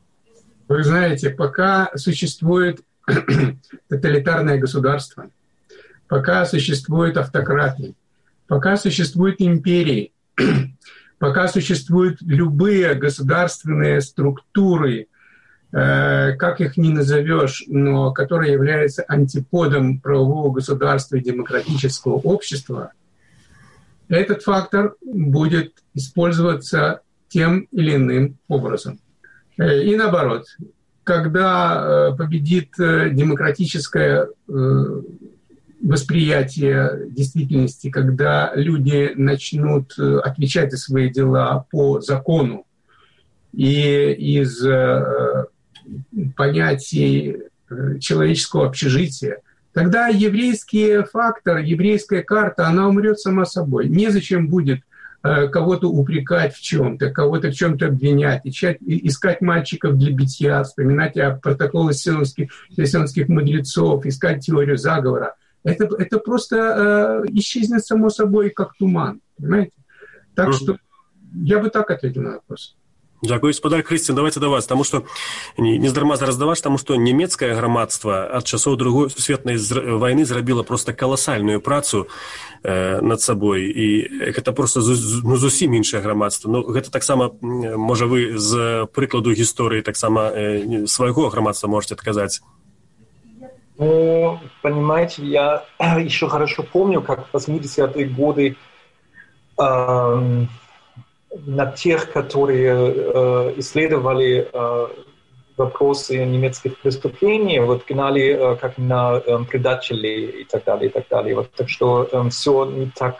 Вы знаете, пока существует тоталитарное государство, пока существуют автократы, пока существуют империи, пока существуют любые государственные структуры, как их ни назовешь, но который является антиподом правового государства и демократического общества, этот фактор будет использоваться тем или иным образом. И наоборот, когда победит демократическое восприятие действительности, когда люди начнут отвечать за свои дела по закону и из понятий человеческого общежития, тогда еврейский фактор, еврейская карта, она умрет сама собой. Незачем будет кого-то упрекать в чем-то, кого-то в чем-то обвинять, искать мальчиков для битья, вспоминать о протоколах сионских мудрецов, искать теорию заговора. Это просто исчезнет само собой, как туман, понимаете? Так что я бы так ответил на вопрос. Дякую, спадар Крысцін, давайте да вас, таму што не здарма зараз да вас, таму што нямецкае грамадства ад часоў Другой сусветнай вайны зрабіла проста каласальную працу над сабой, і гэта проста зусім іншае грамадства. Ну, гэта таксама, можа, вы з прыкладу гісторыі таксама свайго грамадства можете адказаць. Ну, понимаете, я еще хорошо помню, как в 80-е годы на тех, которые исследовали вопросы немецких преступлений, вот гнали как на предателей и так далее, и так далее. Вот, так что все не так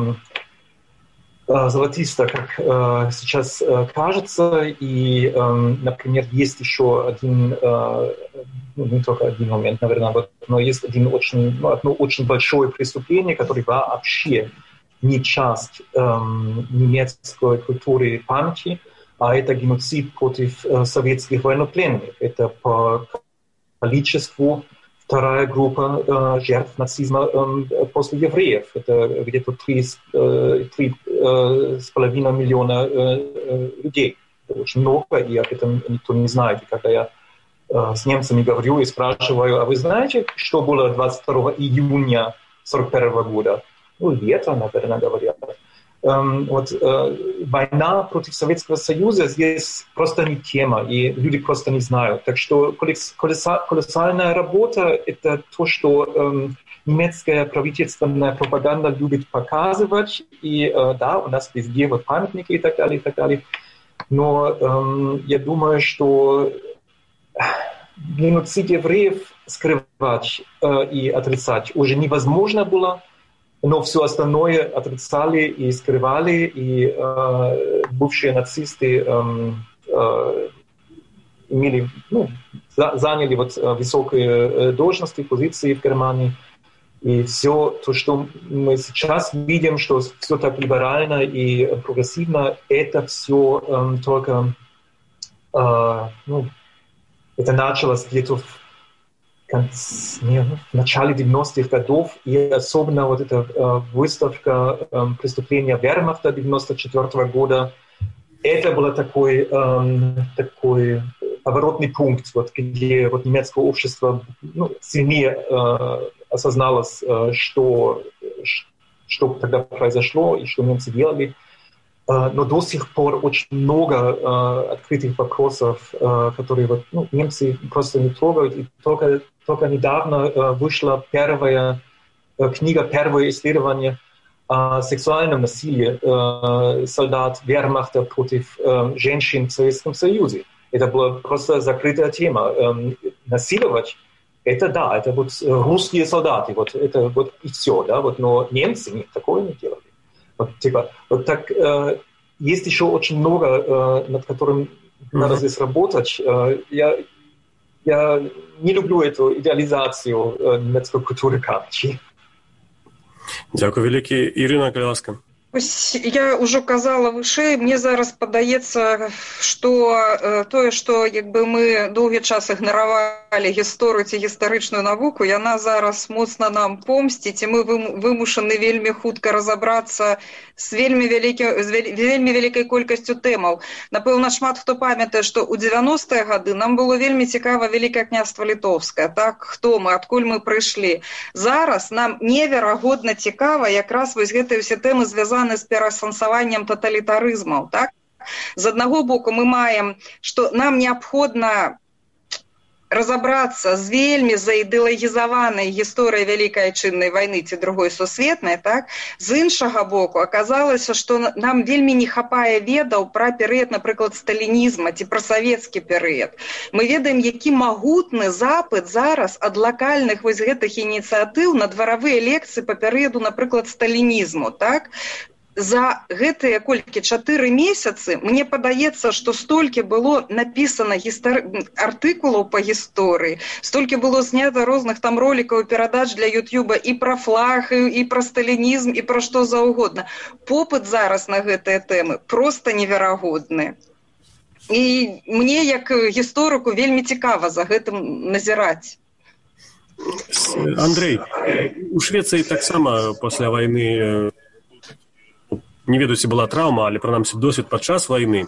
золотисто, как сейчас кажется. И, например, есть еще один, не только один момент, наверное, вот, но есть одно очень большое преступление, которое вообще не часть немецкой культуры памяти, а это геноцид против советских военнопленных. Это по количеству вторая группа жертв нацизма после евреев. Это где-то 3,5 миллиона людей. Это очень много, и об этом никто не знает. И когда я с немцами говорю и спрашиваю, а вы знаете, что было 22 июня 1941 года? Ну, лето, наверное, говорят. Война против Советского Союза здесь просто не тема, и люди просто не знают. Так что колоссальная работа – это то, что немецкая правительственная пропаганда любит показывать. И да, у нас везде вот памятники и так далее, и так далее. Но я думаю, что геноцид евреев скрывать и отрицать уже невозможно было. Но все остальное отрицали и скрывали, и бывшие нацисты заняли вот высокие должности, позиции в Германии. И все то, что мы сейчас видим, что все так либерально и прогрессивно, это все только это началось где-то в начале 90-х годов, и особенно вот эта выставка преступления Вермахта 1994 года, это был такой поворотный пункт, вот, где вот, немецкое общество сильнее осозналось, что тогда произошло и что немцы делали. Но до сих пор очень много открытых вопросов, которые вот, немцы просто не трогают. И только недавно вышла первая книга, первое исследование о сексуальном насилии солдат Вермахта против женщин в Советском Союзе. Это была просто закрытая тема. Насиловать — это да, это вот русские солдаты, вот это вот и все, да, вот, но немцы такое не делали. Вот так, есть еще очень много, над которым надо здесь работать. Я не люблю эту идеализацию немецкой культуры памяти. Дякую великий. Ірина, калі ласка. Я ўжо казала вышэй, мне зараз падаецца, што тое, што мы доўгі час ігнаравалі гісторыю ці гістарычную навуку, яна зараз моцна нам помсціць, і мы вымушаны вельмі хутка разабрацца з вельмі вялікай колькасцю тэмаў. Напэўна, шмат хто памятае, што ў 90-е гады нам было вельмі цікава Вялікае княства Літоўскае, так, хто мы, адкуль мы прыйшлі. Зараз нам неверагодна цікава якраз вось гэтыя ўсе тэмы звязаны з пераасэнсаваннем таталітарызмаў, так? З аднаго боку мы маем, што нам неабходна разобрацца з вельмі заідэалагізаванай гісторыяй Вялікай Айчыннай вайны ці другой сусветнай, так, з іншага боку аказалася, што нам вельмі не хапае ведаў пра перыяд, напрыклад, сталінізма ці пра савецкі перыяд. Мы ведаем, які магутны запыт зараз ад лакальных вось гэтых ініцыятыў на дваравыя лекцыі па перыяду, напрыклад, сталінізму, так? За гэтыя колькі 4 месяцы мне падаецца, што столькі было напісана артыкулаў па гісторыі, столькі было знята розных там ролікаў і перадач для Ютьюба і пра флаг, і пра сталінізм, і пра што заўгодна. Попыт зараз на гэтыя тэмы проста неверагодны. І мне, як гісторыку, вельмі цікава за гэтым назіраць. Андрей, у Швецыі таксама пасля вайны, не ведаю, ці была траўма, але прынамсі досвед падчас вайны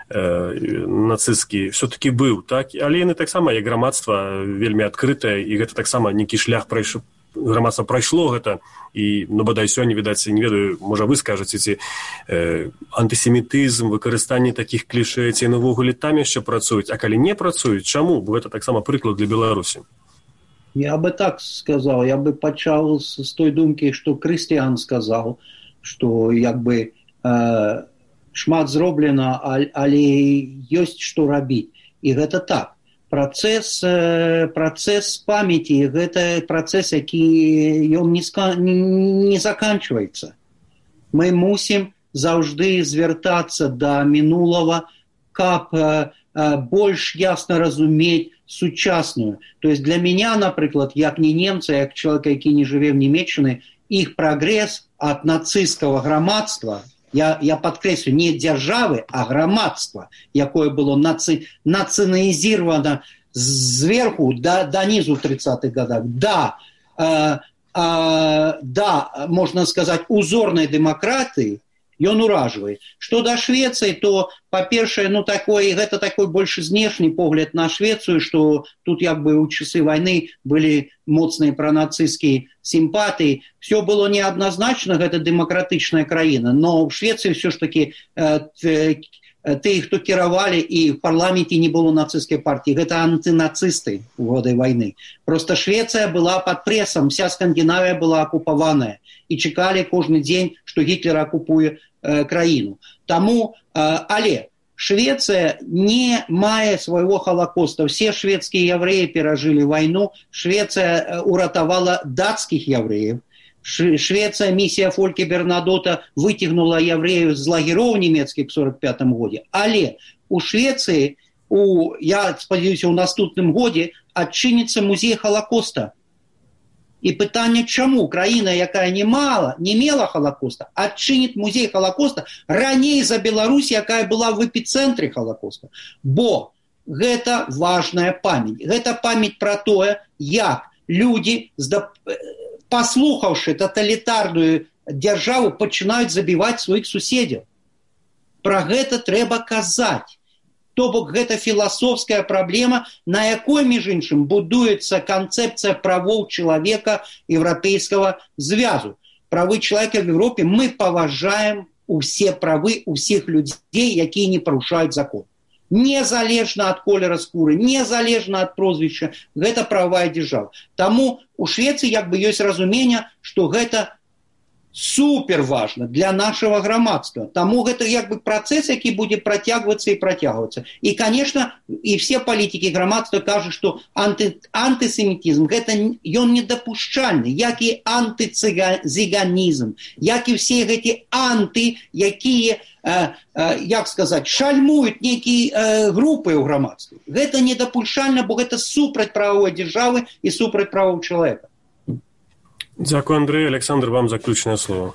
нацысцкі все-таки быў, так? Але яны таксама, як грамадства, вельмі адкрытае, і гэта таксама нейкі шлях грамадства прайшло гэта, і, ну, бадай сёння, відаць, не ведаю, можа вы скажаце, ці антысемітызм, выкарыстанне такіх клішэ, ці навогуле там яшчэ працуюць, а калі не працуюць, чаму? Бо гэта таксама прыклад для Беларусі. Я бы так сказал, я бы пачаў з той думкі, што Крыстыян сказаў, што як бы шмат зроблена, але ёсць што рабіць. І гэта так. Працэс памяці, гэта працэс, які ён не заканчваецца. Мы мусім заўжды звяртацца да мінулага, каб больш ясна разумець сучасную. То есть для меня, напрыклад, як не немца, як чалавека, які не жыве в Нямецчыны, іх прагрэс ад нацысцкага грамадства, я падкрэслю, не дзяржавы, а грамадства, якое было нацыяналізировано зверху да низу в 30-х годах, да, можна сказаць, узорнай дэмакратыі, ён уражвае. Што да Швецыі, то, па-першае, ну, гэта такой больш знешні погляд на Швецыю, што тут як бы ў часы вайны былі моцныя пранацысцкія сімпатыі. Все было неадназначна, гэта дэмакратычная краіна, но ў Швецыі все ж таки тыя, хто кіравалі, і в парламенце не было нацысцкай партіі, гэта антынацысты ў годы вайны. Просто Швецыя была пад прэсам, вся Скандинавія была акупаваная, і чакалі кожны дзень, што Гітлер акупуе краіну. Таму, але Швецыя не мае свайго халакоста. Все шведскія яўрэі перажылі вайну. Швецыя уратавала дацкіх яўрэяў. Швеция, миссия Фольке Бернадота выцягнула яўрэяў з лагероў нямецкіх в 1945 годзе. Але у Швеции, я спадзяюся, у наступным годзе адчыніцца музей Халакоста. І пытанне, чаму краіна, якая не мела Халакоста, адчыніць музей Халакоста раней за Беларусь, якая была в эпіцэнтры Халакоста. Бо гэта важная памяць. Гэта памяць пра тое, як людзі, паслухаўшы таталітарную дзяржаву, пачынаюць забіваць сваіх суседзяў. Пра гэта трэба казаць. То бок гэта філасофская праблема, на якой, між іншым, будуецца канцэпцыя правоў чалавека Еўрапейскага звязу. Правы чалавека в Европе, мы паважаем усе правы усіх людзей, якія не парушаюць закон. Незалежна ад колера скуры, незалежна ад прозвішча, гэта правая дзяржава. Таму у Швецыі як бы ёсць разуменне, што гэта супер важна для нашего грамадства. Таму гэта як бы працэс, які будзе працягвацца і працягвацца. І, конечно, і все палітыкі грамадства кажуць, што антысемітізм гэта ён недапушчальны, як і антыцыганізм, як і все гэты анты, якія, як сказаць, шальмуюць нейкія групы ў грамадстве. Гэта недапушчальна, бо гэта супраць правовой дзяржавы і супраць правоў чалавека. Дзякуй, Андрей. Александр, вам заключнае слово.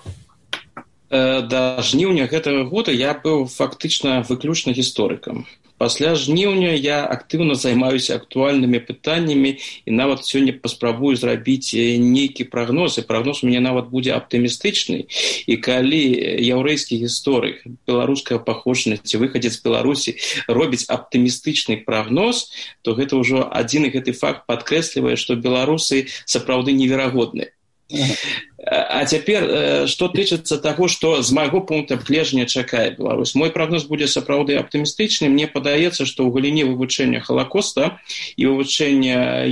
Да жніўня гэтага года я быў фактычна выключна гісторыкам. Пасля жніўня я актыўна займаюся актуальнымі пытаннямі і нават сёння паспрабую зрабіць нейкі прагноз, і прагноз у мяне нават будзе аптымістычны. І калі яўрэйскі гісторык беларускага паходжання, выхадзец з Беларусі, робіць аптымістычны прагноз, то гэта ўжо адзін гэты факт падкрэслівае, што беларусы сапраўды неверагодныя. А цяпер, што тычыцца таго, што з майго пункта гледжання чакае Беларусь. Мой прагноз будзе сапраўды аптымістычны. Мне падаецца, што ў галіне вывучэння Халакоста і вывучэння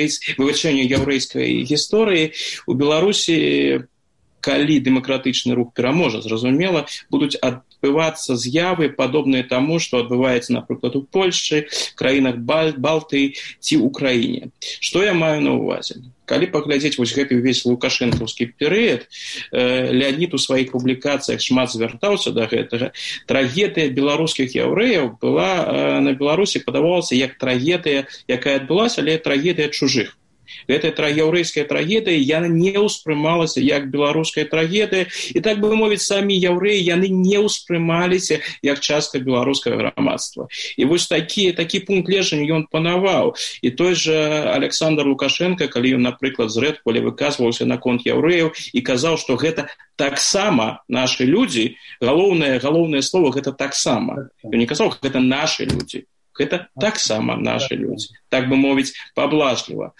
яўрэйскай гісторыі у Беларусі, калі дэмакратычны рух пераможа, зразумела, будуць адбывацца з'явы, падобныя таму, што адбываецца, напрыклад, у Польшчы, краінах Балтыі ці ў краіне. Што я маю на ўвазе? Калі паглядзець вось гэты ўвесь лукашэнкаўскі перыяд, Леанід у сваіх публікацыях шмат звяртаўся да гэтага. Трагедыя беларускіх яўрэяў была на Беларусі, падавалася, як трагедыя, якая адбылася, але трагедыя чужых. Гэтая яўрэйская трагедыя, яна не ўспрымалася як беларуская трагедыя, і так бы мовіць, самі яўрэі, яны не ўспрымаліся як частка беларускага грамадства. І вось такі пункт гледжання ён панаваў. І той жа Александр Лукашенко, калі ён, напрыклад, зрэдку выказваўся наконт яўрэяў і казаў, што гэта таксама нашы людзі, галоўнае слово гэта таксама. Ён не казаў, гэта нашы людзі. Гэта таксама нашы людзі, так бы мовіць, паблажліва.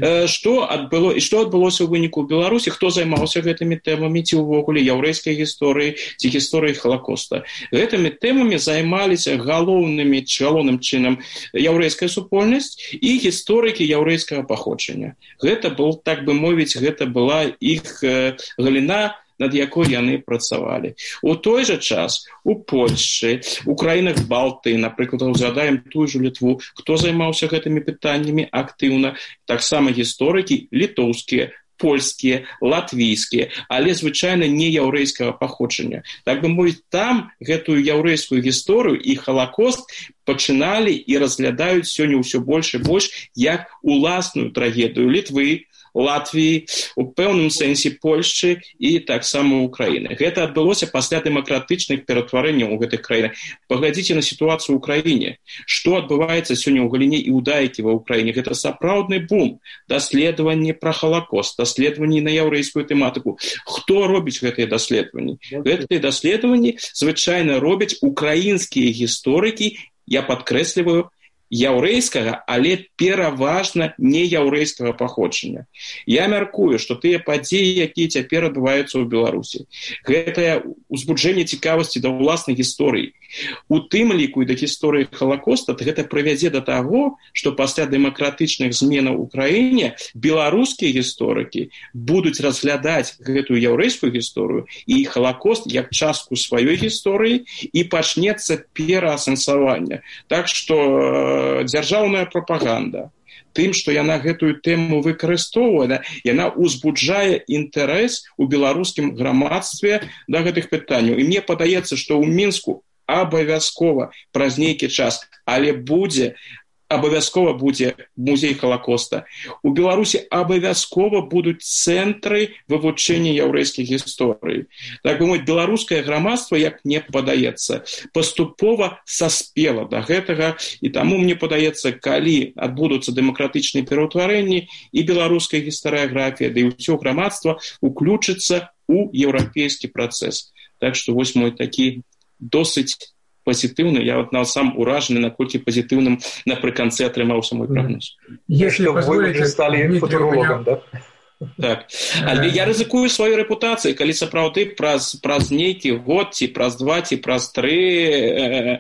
Што адбылося ў выніку ў Беларусі? Хто займаўся гэтымі тэмамі, ці ўвогуле яўрэйскай гісторыі, ці гісторыі Халакоста? Гэтымі тэмамі займаліся галоўным чынам яўрэйская супольнасць і гісторыкі яўрэйскага паходжання. Гэта был, так бы мовіць, гэта была іх галіна, над якой яны працавалі. У той жа час у Польшчы, у краінах Балтыі, напрыклад, узгадаем тую ж Літву, хто займаўся гэтымі пытаннямі актыўна, таксама гісторыкі літоўскія, польскія, латвійскія, але звычайна не яўрэйскага паходжання. Так бы мовіць, там гэтую яўрэйскую гісторыю і Халакост пачыналі і разглядаюць сёння ўсё больш і больш як уласную трагедыю Літвы, Латвіі, у пэўным сэнсе Польшчы і таксама Украіны. Гэта адбылося пасля дэмакратычных ператварэнняў у гэтых краінах. Паглядзіце на сітуацыю ў краіне. Што адбываецца сёння ў галіне іудаікі ва ўкраіне? Гэта сапраўдны бум. Даследаванні пра Халакост, даследаванні на яўрэйскую тэматыку. Хто робіць гэтыя даследаванні? Гэтыя даследаванні звычайна робяць украінскія гісторыкі, я падкрэсліваю, яўрэйскага, але пераважна не яўрэйскага паходжання. Я мяркую, што тыя падзеі, якія цяпер адбываюцца ў Беларусі, гэтае узбуджэнне цікавасці да ўласнай гісторыі, у тым ліку і да гісторыі Халакоста, гэта прывядзе да таго, што пасля дэмакратычных зменаў у краіне беларускія гісторыкі будуць разглядаць гэтую яўрэйскую гісторыю і Халакост як частку сваёй гісторыі, і пачнецца пераасэнсаванне. Так што дзяржаўная прапаганда тым, што яна гэтую тэму выкарыстоўвае, яна ўзбуджае інтарэс у беларускім грамадстве да гэтых пытанняў. І мне падаецца, што ў Мінску абавязкова праз нейкі час, але абавязкова будзе музей Халакоста. У Беларусі абавязкова будуць цэнтры вывучэння яўрэйскіх гісторый. Так бы мовіць, беларускае грамадства, як мне падаецца, паступова саспела да гэтага, і таму мне падаецца, калі адбудуцца дэмакратычныя пераўтварэнні, і беларуская гістарыяграфія, да і ўсё грамадства уключыцца ў еўрапейскі працэс. Так што вось мой такі досыць пазітыўны, я сам уражаны, наколькі пазітыўным напрыканцы атрымаўся мой прагноз. Если вы стали футурологом, да? Так. Але я рызыкую сваёй рэпутацыяй, калі сапраўды праз нейкі год, ці праз 2, ці праз 3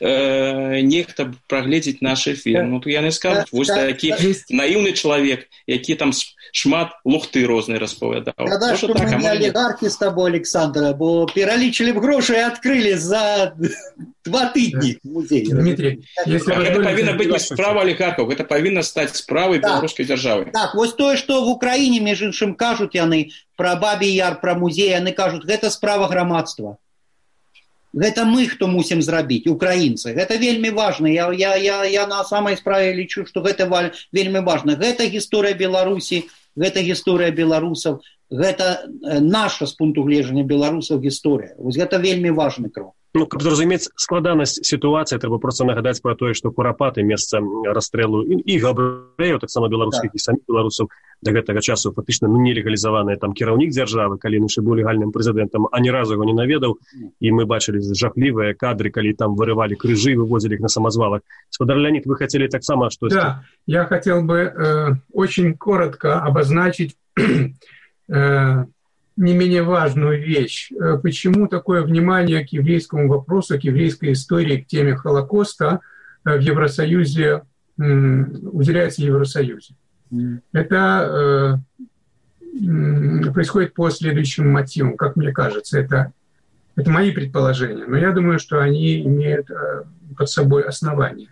нехта прагледзець наш эфір. Ну, то яны скажуць, вось такі наіўны чалавек, які там шмат лухты рознай распавядаў. Шкада, што мы не алігархі з табой, Александра, бо пералічылі б грошы і адкрылі за 2 тыдні музей. Дмитрий, гэта павінна быць не справа алігархаў, гэта павінна стаць справай беларускай дзяржавы. Так, вось тое, што в Украіне, між іншым, кажуць яны пра Бабі Яр, пра музей, яны кажуць, гэта справа грамадства. Гэта мы, хто мусім зрабіць, украінцы. Гэта вельмі важна. Я на самай справе лічу, што гэта вельмі важна. Гэта гісторыя Беларусі, гэта гісторыя беларусаў, гэта наша з пункту гледжання беларусаў гісторыя. Вось гэта вельмі важны крок. Ну, каб зразумець складанасць сітуацыі, трэба проста нагадаць пра тое, што Курапаты месца расстрэлу і габрэяў, таксама беларускіх і саміх беларусаў да гэтага часу фактычна нелегалізаваныя, там кіраўнік дзяржавы, калі ён яшчэ быў легальным прэзідэнтам, а ні разу яго не наведаў, і мы бачылі жахлівыя кадры, калі там вырывалі крыжы, вывозілі іх на самазвалах. Спадар Леонид, вы хотели таксама штось? Да, я хотел бы очень коротко обозначить не менее важную вещь. Почему такое внимание к еврейскому вопросу, к еврейской истории, к теме Холокоста в Евросоюзе уделяется Евросоюзе? Это происходит по следующим мотивам, как мне кажется. Это мои предположения, но я думаю, что они имеют под собой основания.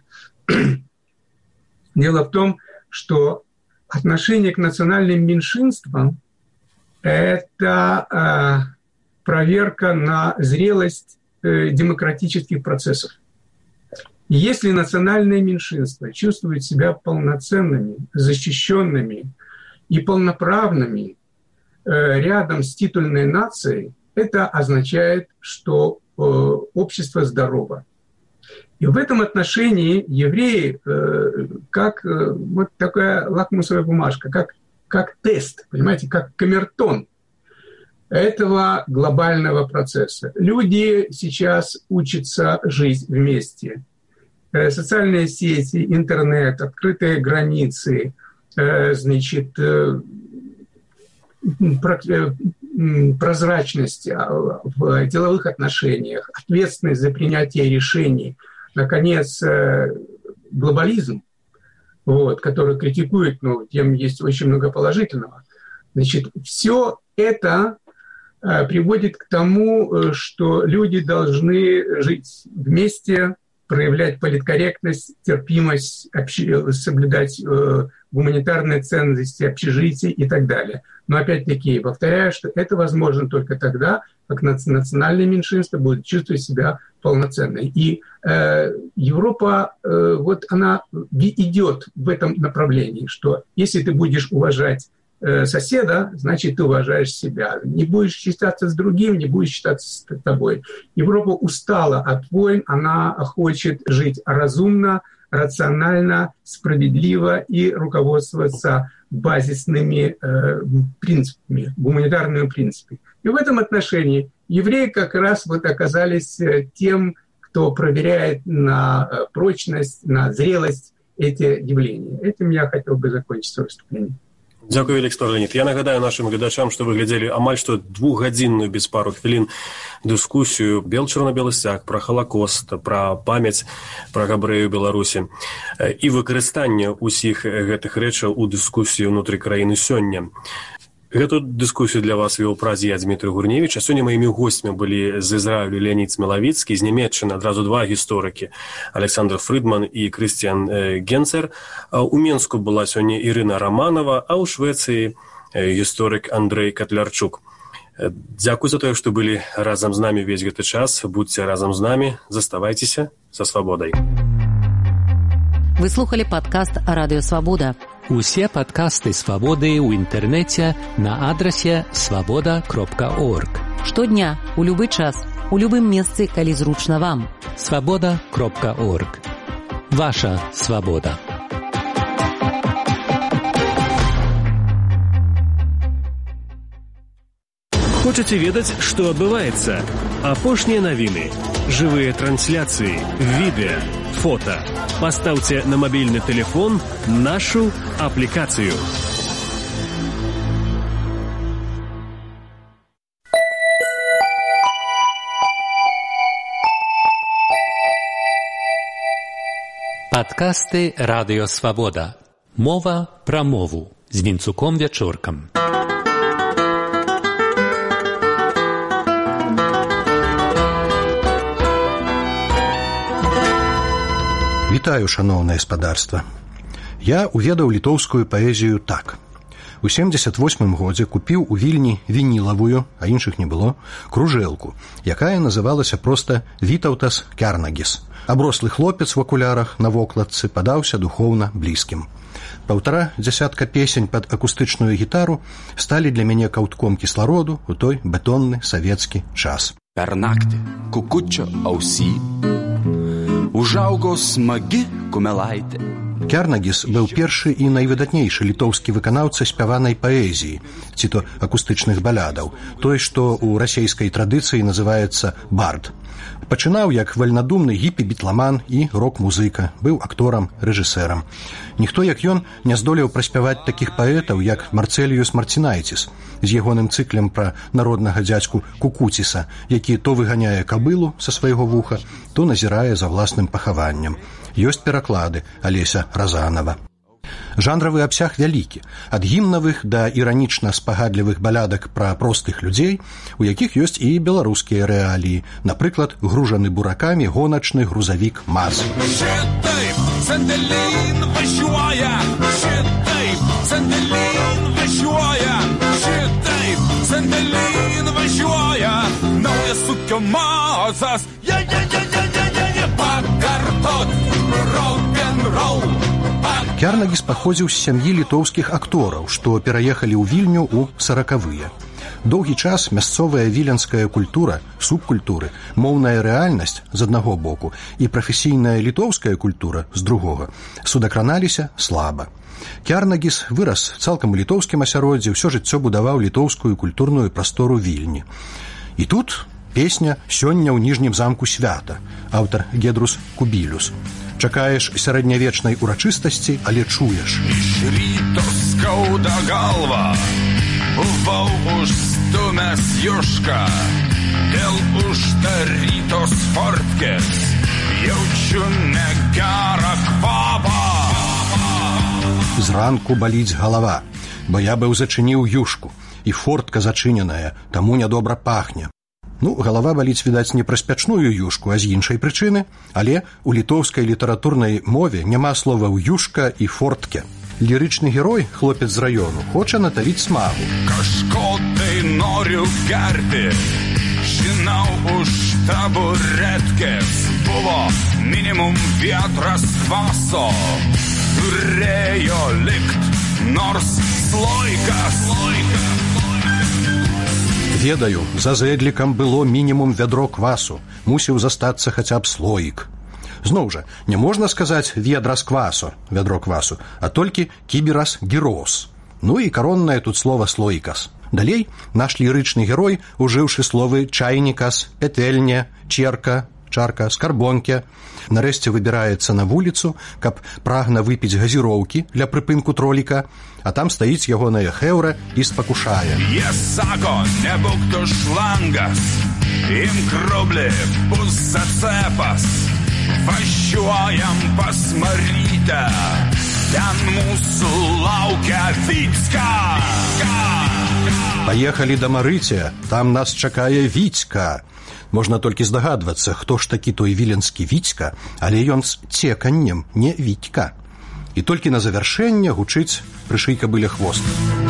Дело в том, что отношение к национальным меньшинствам – это проверка на зрелость демократических процессов. И если национальные меньшинства чувствуют себя полноценными, защищенными и полноправными рядом с титульной нацией, это означает, что общество здорово. И в этом отношении евреи как вот такая лакмусовая бумажка, как тест, понимаете, как камертон этого глобального процесса. Люди сейчас учатся жить вместе. Социальные сети, интернет, открытые границы, значит, прозрачность в деловых отношениях, ответственность за принятие решений, наконец, глобализм, вот, который критикует, но тем есть очень много положительного. Значит, все это приводит к тому, что люди должны жить вместе, проявлять политкорректность, терпимость, соблюдать гуманитарные ценности, общежития и так далее. Но опять-таки повторяю, что это возможно только тогда, как национальные меньшинства будут чувствовать себя полноценной. И Европа, вот она идет в этом направлении, что если ты будешь уважать соседа, значит, ты уважаешь себя. Не будешь считаться с другим, не будешь считаться с тобой. Европа устала от войн, она хочет жить разумно, рационально, справедливо и руководствоваться базисными принципами, гуманитарными принципами. И в этом отношении евреи как раз вот оказались тем, кто проверяет на прочность, на зрелость эти явления. Этим я хотел бы закончить свое выступление. Дзякую, Віктор Леонід. Я нагадаю нашим глядачам, што вы глядзелі амаль што двухгадзінную без пару хвілін дыскусію бел-чорна-белы сцяг пра Халакост, пра памяць пра габрэяў Беларусі і выкарыстанне ўсіх гэтых рэчаў у дыскусіі ўнутры краіны сёння. Гэту дыскусію для вас вёў праз я, Дмітрый Гурневіч, а сёння маімі госцямі былі з Ізраілю Леонід Смелавіцкі, з Нямецчыны адразу два гісторыкі, Александр Фрыдман і Крыстиан Генцер. У Менску была сёння Ірына Романова, а ў Швецыі гісторык Андрэй Катлярчук. Дзякуй за тое, што былі разам з намі ўвесь гэты час. Будьце разам з намі, заставайцеся са свабодай. Вы слухали падкаст «Радыё Свабода». Усе падкасты «Свабоды» ў інтэрнэце на адрасе свабода.орг. Штодня, у любы час, у любым месцы, калі зручна вам. свабода.орг. Ваша свабода. Хочаце ведаць, што адбываецца? Апошнія навіны, жывыя трансляцыі, відэа, фота. Пастаўце на мабільны тэлефон нашу аплікацыю. Падкасты «Радыё Свабода». Мова пра мову з Вінцуком Вячоркам. Вітаю, шаноўнае спадарства. Я уведаў літоўскую паэзію так. У 78 годзе купіў у Вільні вінілавую, а іншых не было, кружэлку, якая называлася проста «Вітаўтас Кярнагіс». Аброслы хлопец в акулярах на вокладцы падаўся духоўна блізкім. 1,5 песень пад акустычную гітару сталі для мяне каўтком кіслароду у той бетонны савецкі час. Per naktį kukučio ausy užaugo smagi kumelaitė, Кернагіс быў першы і найвыдатнейшы літоўскі выканаўца спяванай паэзіі, ці то акустычных балядаў, той, што ў расейскай традыцыі называецца бард. Пачынаў як вальнадумны гіпі-бітламан і рок-музыка, быў акторам, рэжысэрам. Ніхто, як ён, не здолеў праспяваць такіх паэтаў, як Марцэліюс Марцінайціс з ягоным цыклем пра народнага дзядзьку Кукуціса, які то выганяе кабылу са свайго вуха, то назірае за власным пахаваннем. Ёсць пераклады Алеся Разанова. Жанравы абсяг вялікі, ад гімнавых да іранічна-спагадлівых балядак пра простых людзей, у якіх ёсць і беларускія рэаліі, напрыклад, гружаны буракамі гоначны грузавік МАЗ. Кернагіс паходзіў з сям'і літоўскіх актораў, што пераехалі ў Вільню ў 40-выя. Доўгі час мясцовая віленская культура, субкультуры, моўная рэальнасць з аднаго боку і прафесійная літоўская культура з другога судакраналіся слаба. Кернагіс вырас цалкам у літоўскім асяроддзі, ўсё жыццё будаваў літоўскую культурную прастору Вільні. І тут песня «Сёння ў ніжнім замку свята», аўтар Гедрус Кубілюс. Чакаеш сярэднявечнай урачыстасці, але чуеш. Galva, buvau užstumęs jušką, dėl uždarytos fortkės, jaučiu negerą kvapą. Зранку баліць галава, бо я быў зачыніў юшку, і фортка зачыненая, таму нядобра пахне. Ну, галава баліць, відаць, не праз пячную юшку, а з іншай прычыны, але у літоўскай літаратурнай мове няма словаў юшка і фортке. Лірычны герой, хлопец з раёну, хоча наталіць смагу. Kažkotai noriu gerti, žinau už taburetkės, buvo minimum vietras kvaso, turėjo likt nors slojkas. Ведаю, за зэдлікам было мінімум вядро квасу, мусіў застацца хаця б слоік. Зноў жа, не можна сказаць ведрас квасу, вядро квасу, а толькі кіберас гірос. Ну і кароннае тут слова слоікас. Далей наш лірычны герой, ужыўшы словы чайнікас, петэльня, черка, чарка, скарбонке, нарэшце выбіраецца на вуліцу, каб прагна выпіць газіроўкі для прыпынку троліка, а там стаіць ягоная хэўра і спакушае. Сако, не būk tu šlangas, im krublį bus zацепас, važiuojam pas Marytę, ten mūsų laukia Віцька. Паехалі да Марыця, там нас чакае Віцька. Можна толькі здагадвацца, хто ж такі той віленскі Віцька, але ён з цеканнем, не Вітька. І толькі на завяршэнне гучыць «Прышый кабыля хвост».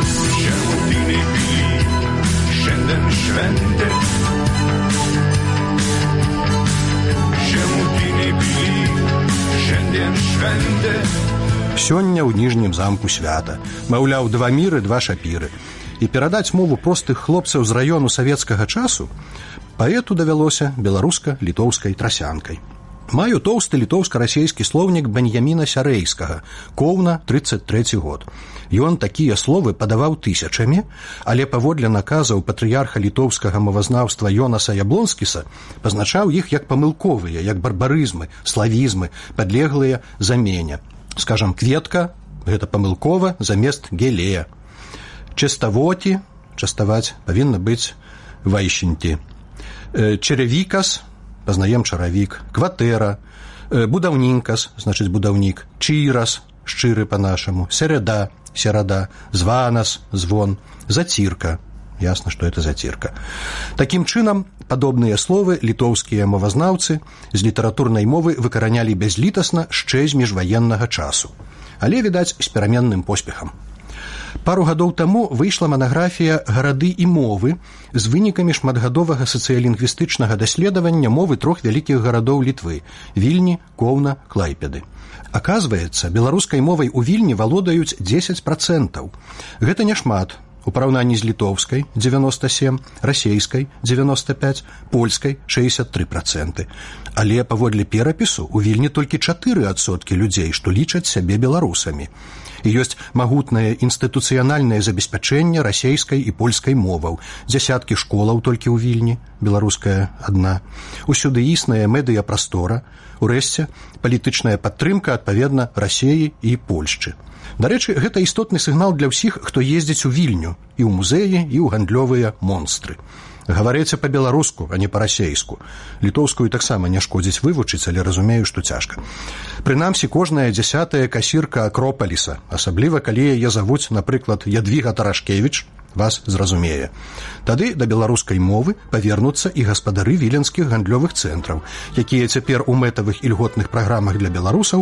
Сёння ў ніжнім замку свята. Маўляў, два міры, два шапіры. І перадаць мову простых хлопцаў з раёну савецкага часу паэту давялося беларуска-літоўскай трасянкай. Маю тоўсты літоўска-расейскі слоўнік Беньяміна Сярэйскага, Коўна, 33 год. Ён такія словы падаваў тысячамі, але паводле наказаў патрыярха літоўскага мовазнаўства Йонаса Яблонскіса пазначаў іх як памылковыя, як барбарызмы, славізмы, падлеглыя замене. Скажам, кветка – гэта памылкова замест гелея. Частавоці, частаваць павінна быць вайшеньці. Чаравікас, пазнаем чаравік, кватэра, будаўнінкас, значыць будаўнік, чырас, шчыры па-нашаму, серада, серада, званас, звон, зацірка. Ясна, што это зацірка. Такім чынам, падобныя словы літоўскія мовазнаўцы з літаратурнай мовы выкаранялі бязлітасна шчэ з міжваеннага часу. Але, відаць, з пераменным поспехам. Пару гадоў таму выйшла манаграфія «Гарады і мовы» з вынікамі шматгадовага сацыялінгвістычнага даследавання мовы трох вялікіх гарадоў Літвы – Вільні, Коўна, Клайпеды. Аказваецца, беларускай мовай у Вільні валодаюць 10%. Гэта няшмат, у параўнанні з літоўскай 97, расейскай 95, польскай 63%. Але паводле перапісу у Вільні толькі 4% людзей, што лічаць сябе беларусамі. І ёсць магутнае інстытуцыянальнае забеспячэнне расейскай і польскай моваў, дзясяткі школаў толькі ў Вільні, беларуская адна. Усюды існая медыяпрастора, урэшце палітычная падтрымка адпаведна Расеі і Польшчы. Дарэчы, гэта істотны сігнал для ўсіх, хто ездзіць у Вільню, і ў музеі, і ў гандлёвыя монстры. Гаварыце па-беларуску, а не па-расейску. Літоўскую таксама не шкодзіць вывучыць, але разумею, што цяжка. Прынамсі, кожная 10-я касірка Акропаліса, асабліва калі яе завуць, напрыклад, Ядвіга Тарашкевіч, вас зразумее. Тады да беларускай мовы павернуцца і гаспадары віленскіх гандлёвых цэнтраў, якія цяпер у мэтавых ільготных праграмах для беларусаў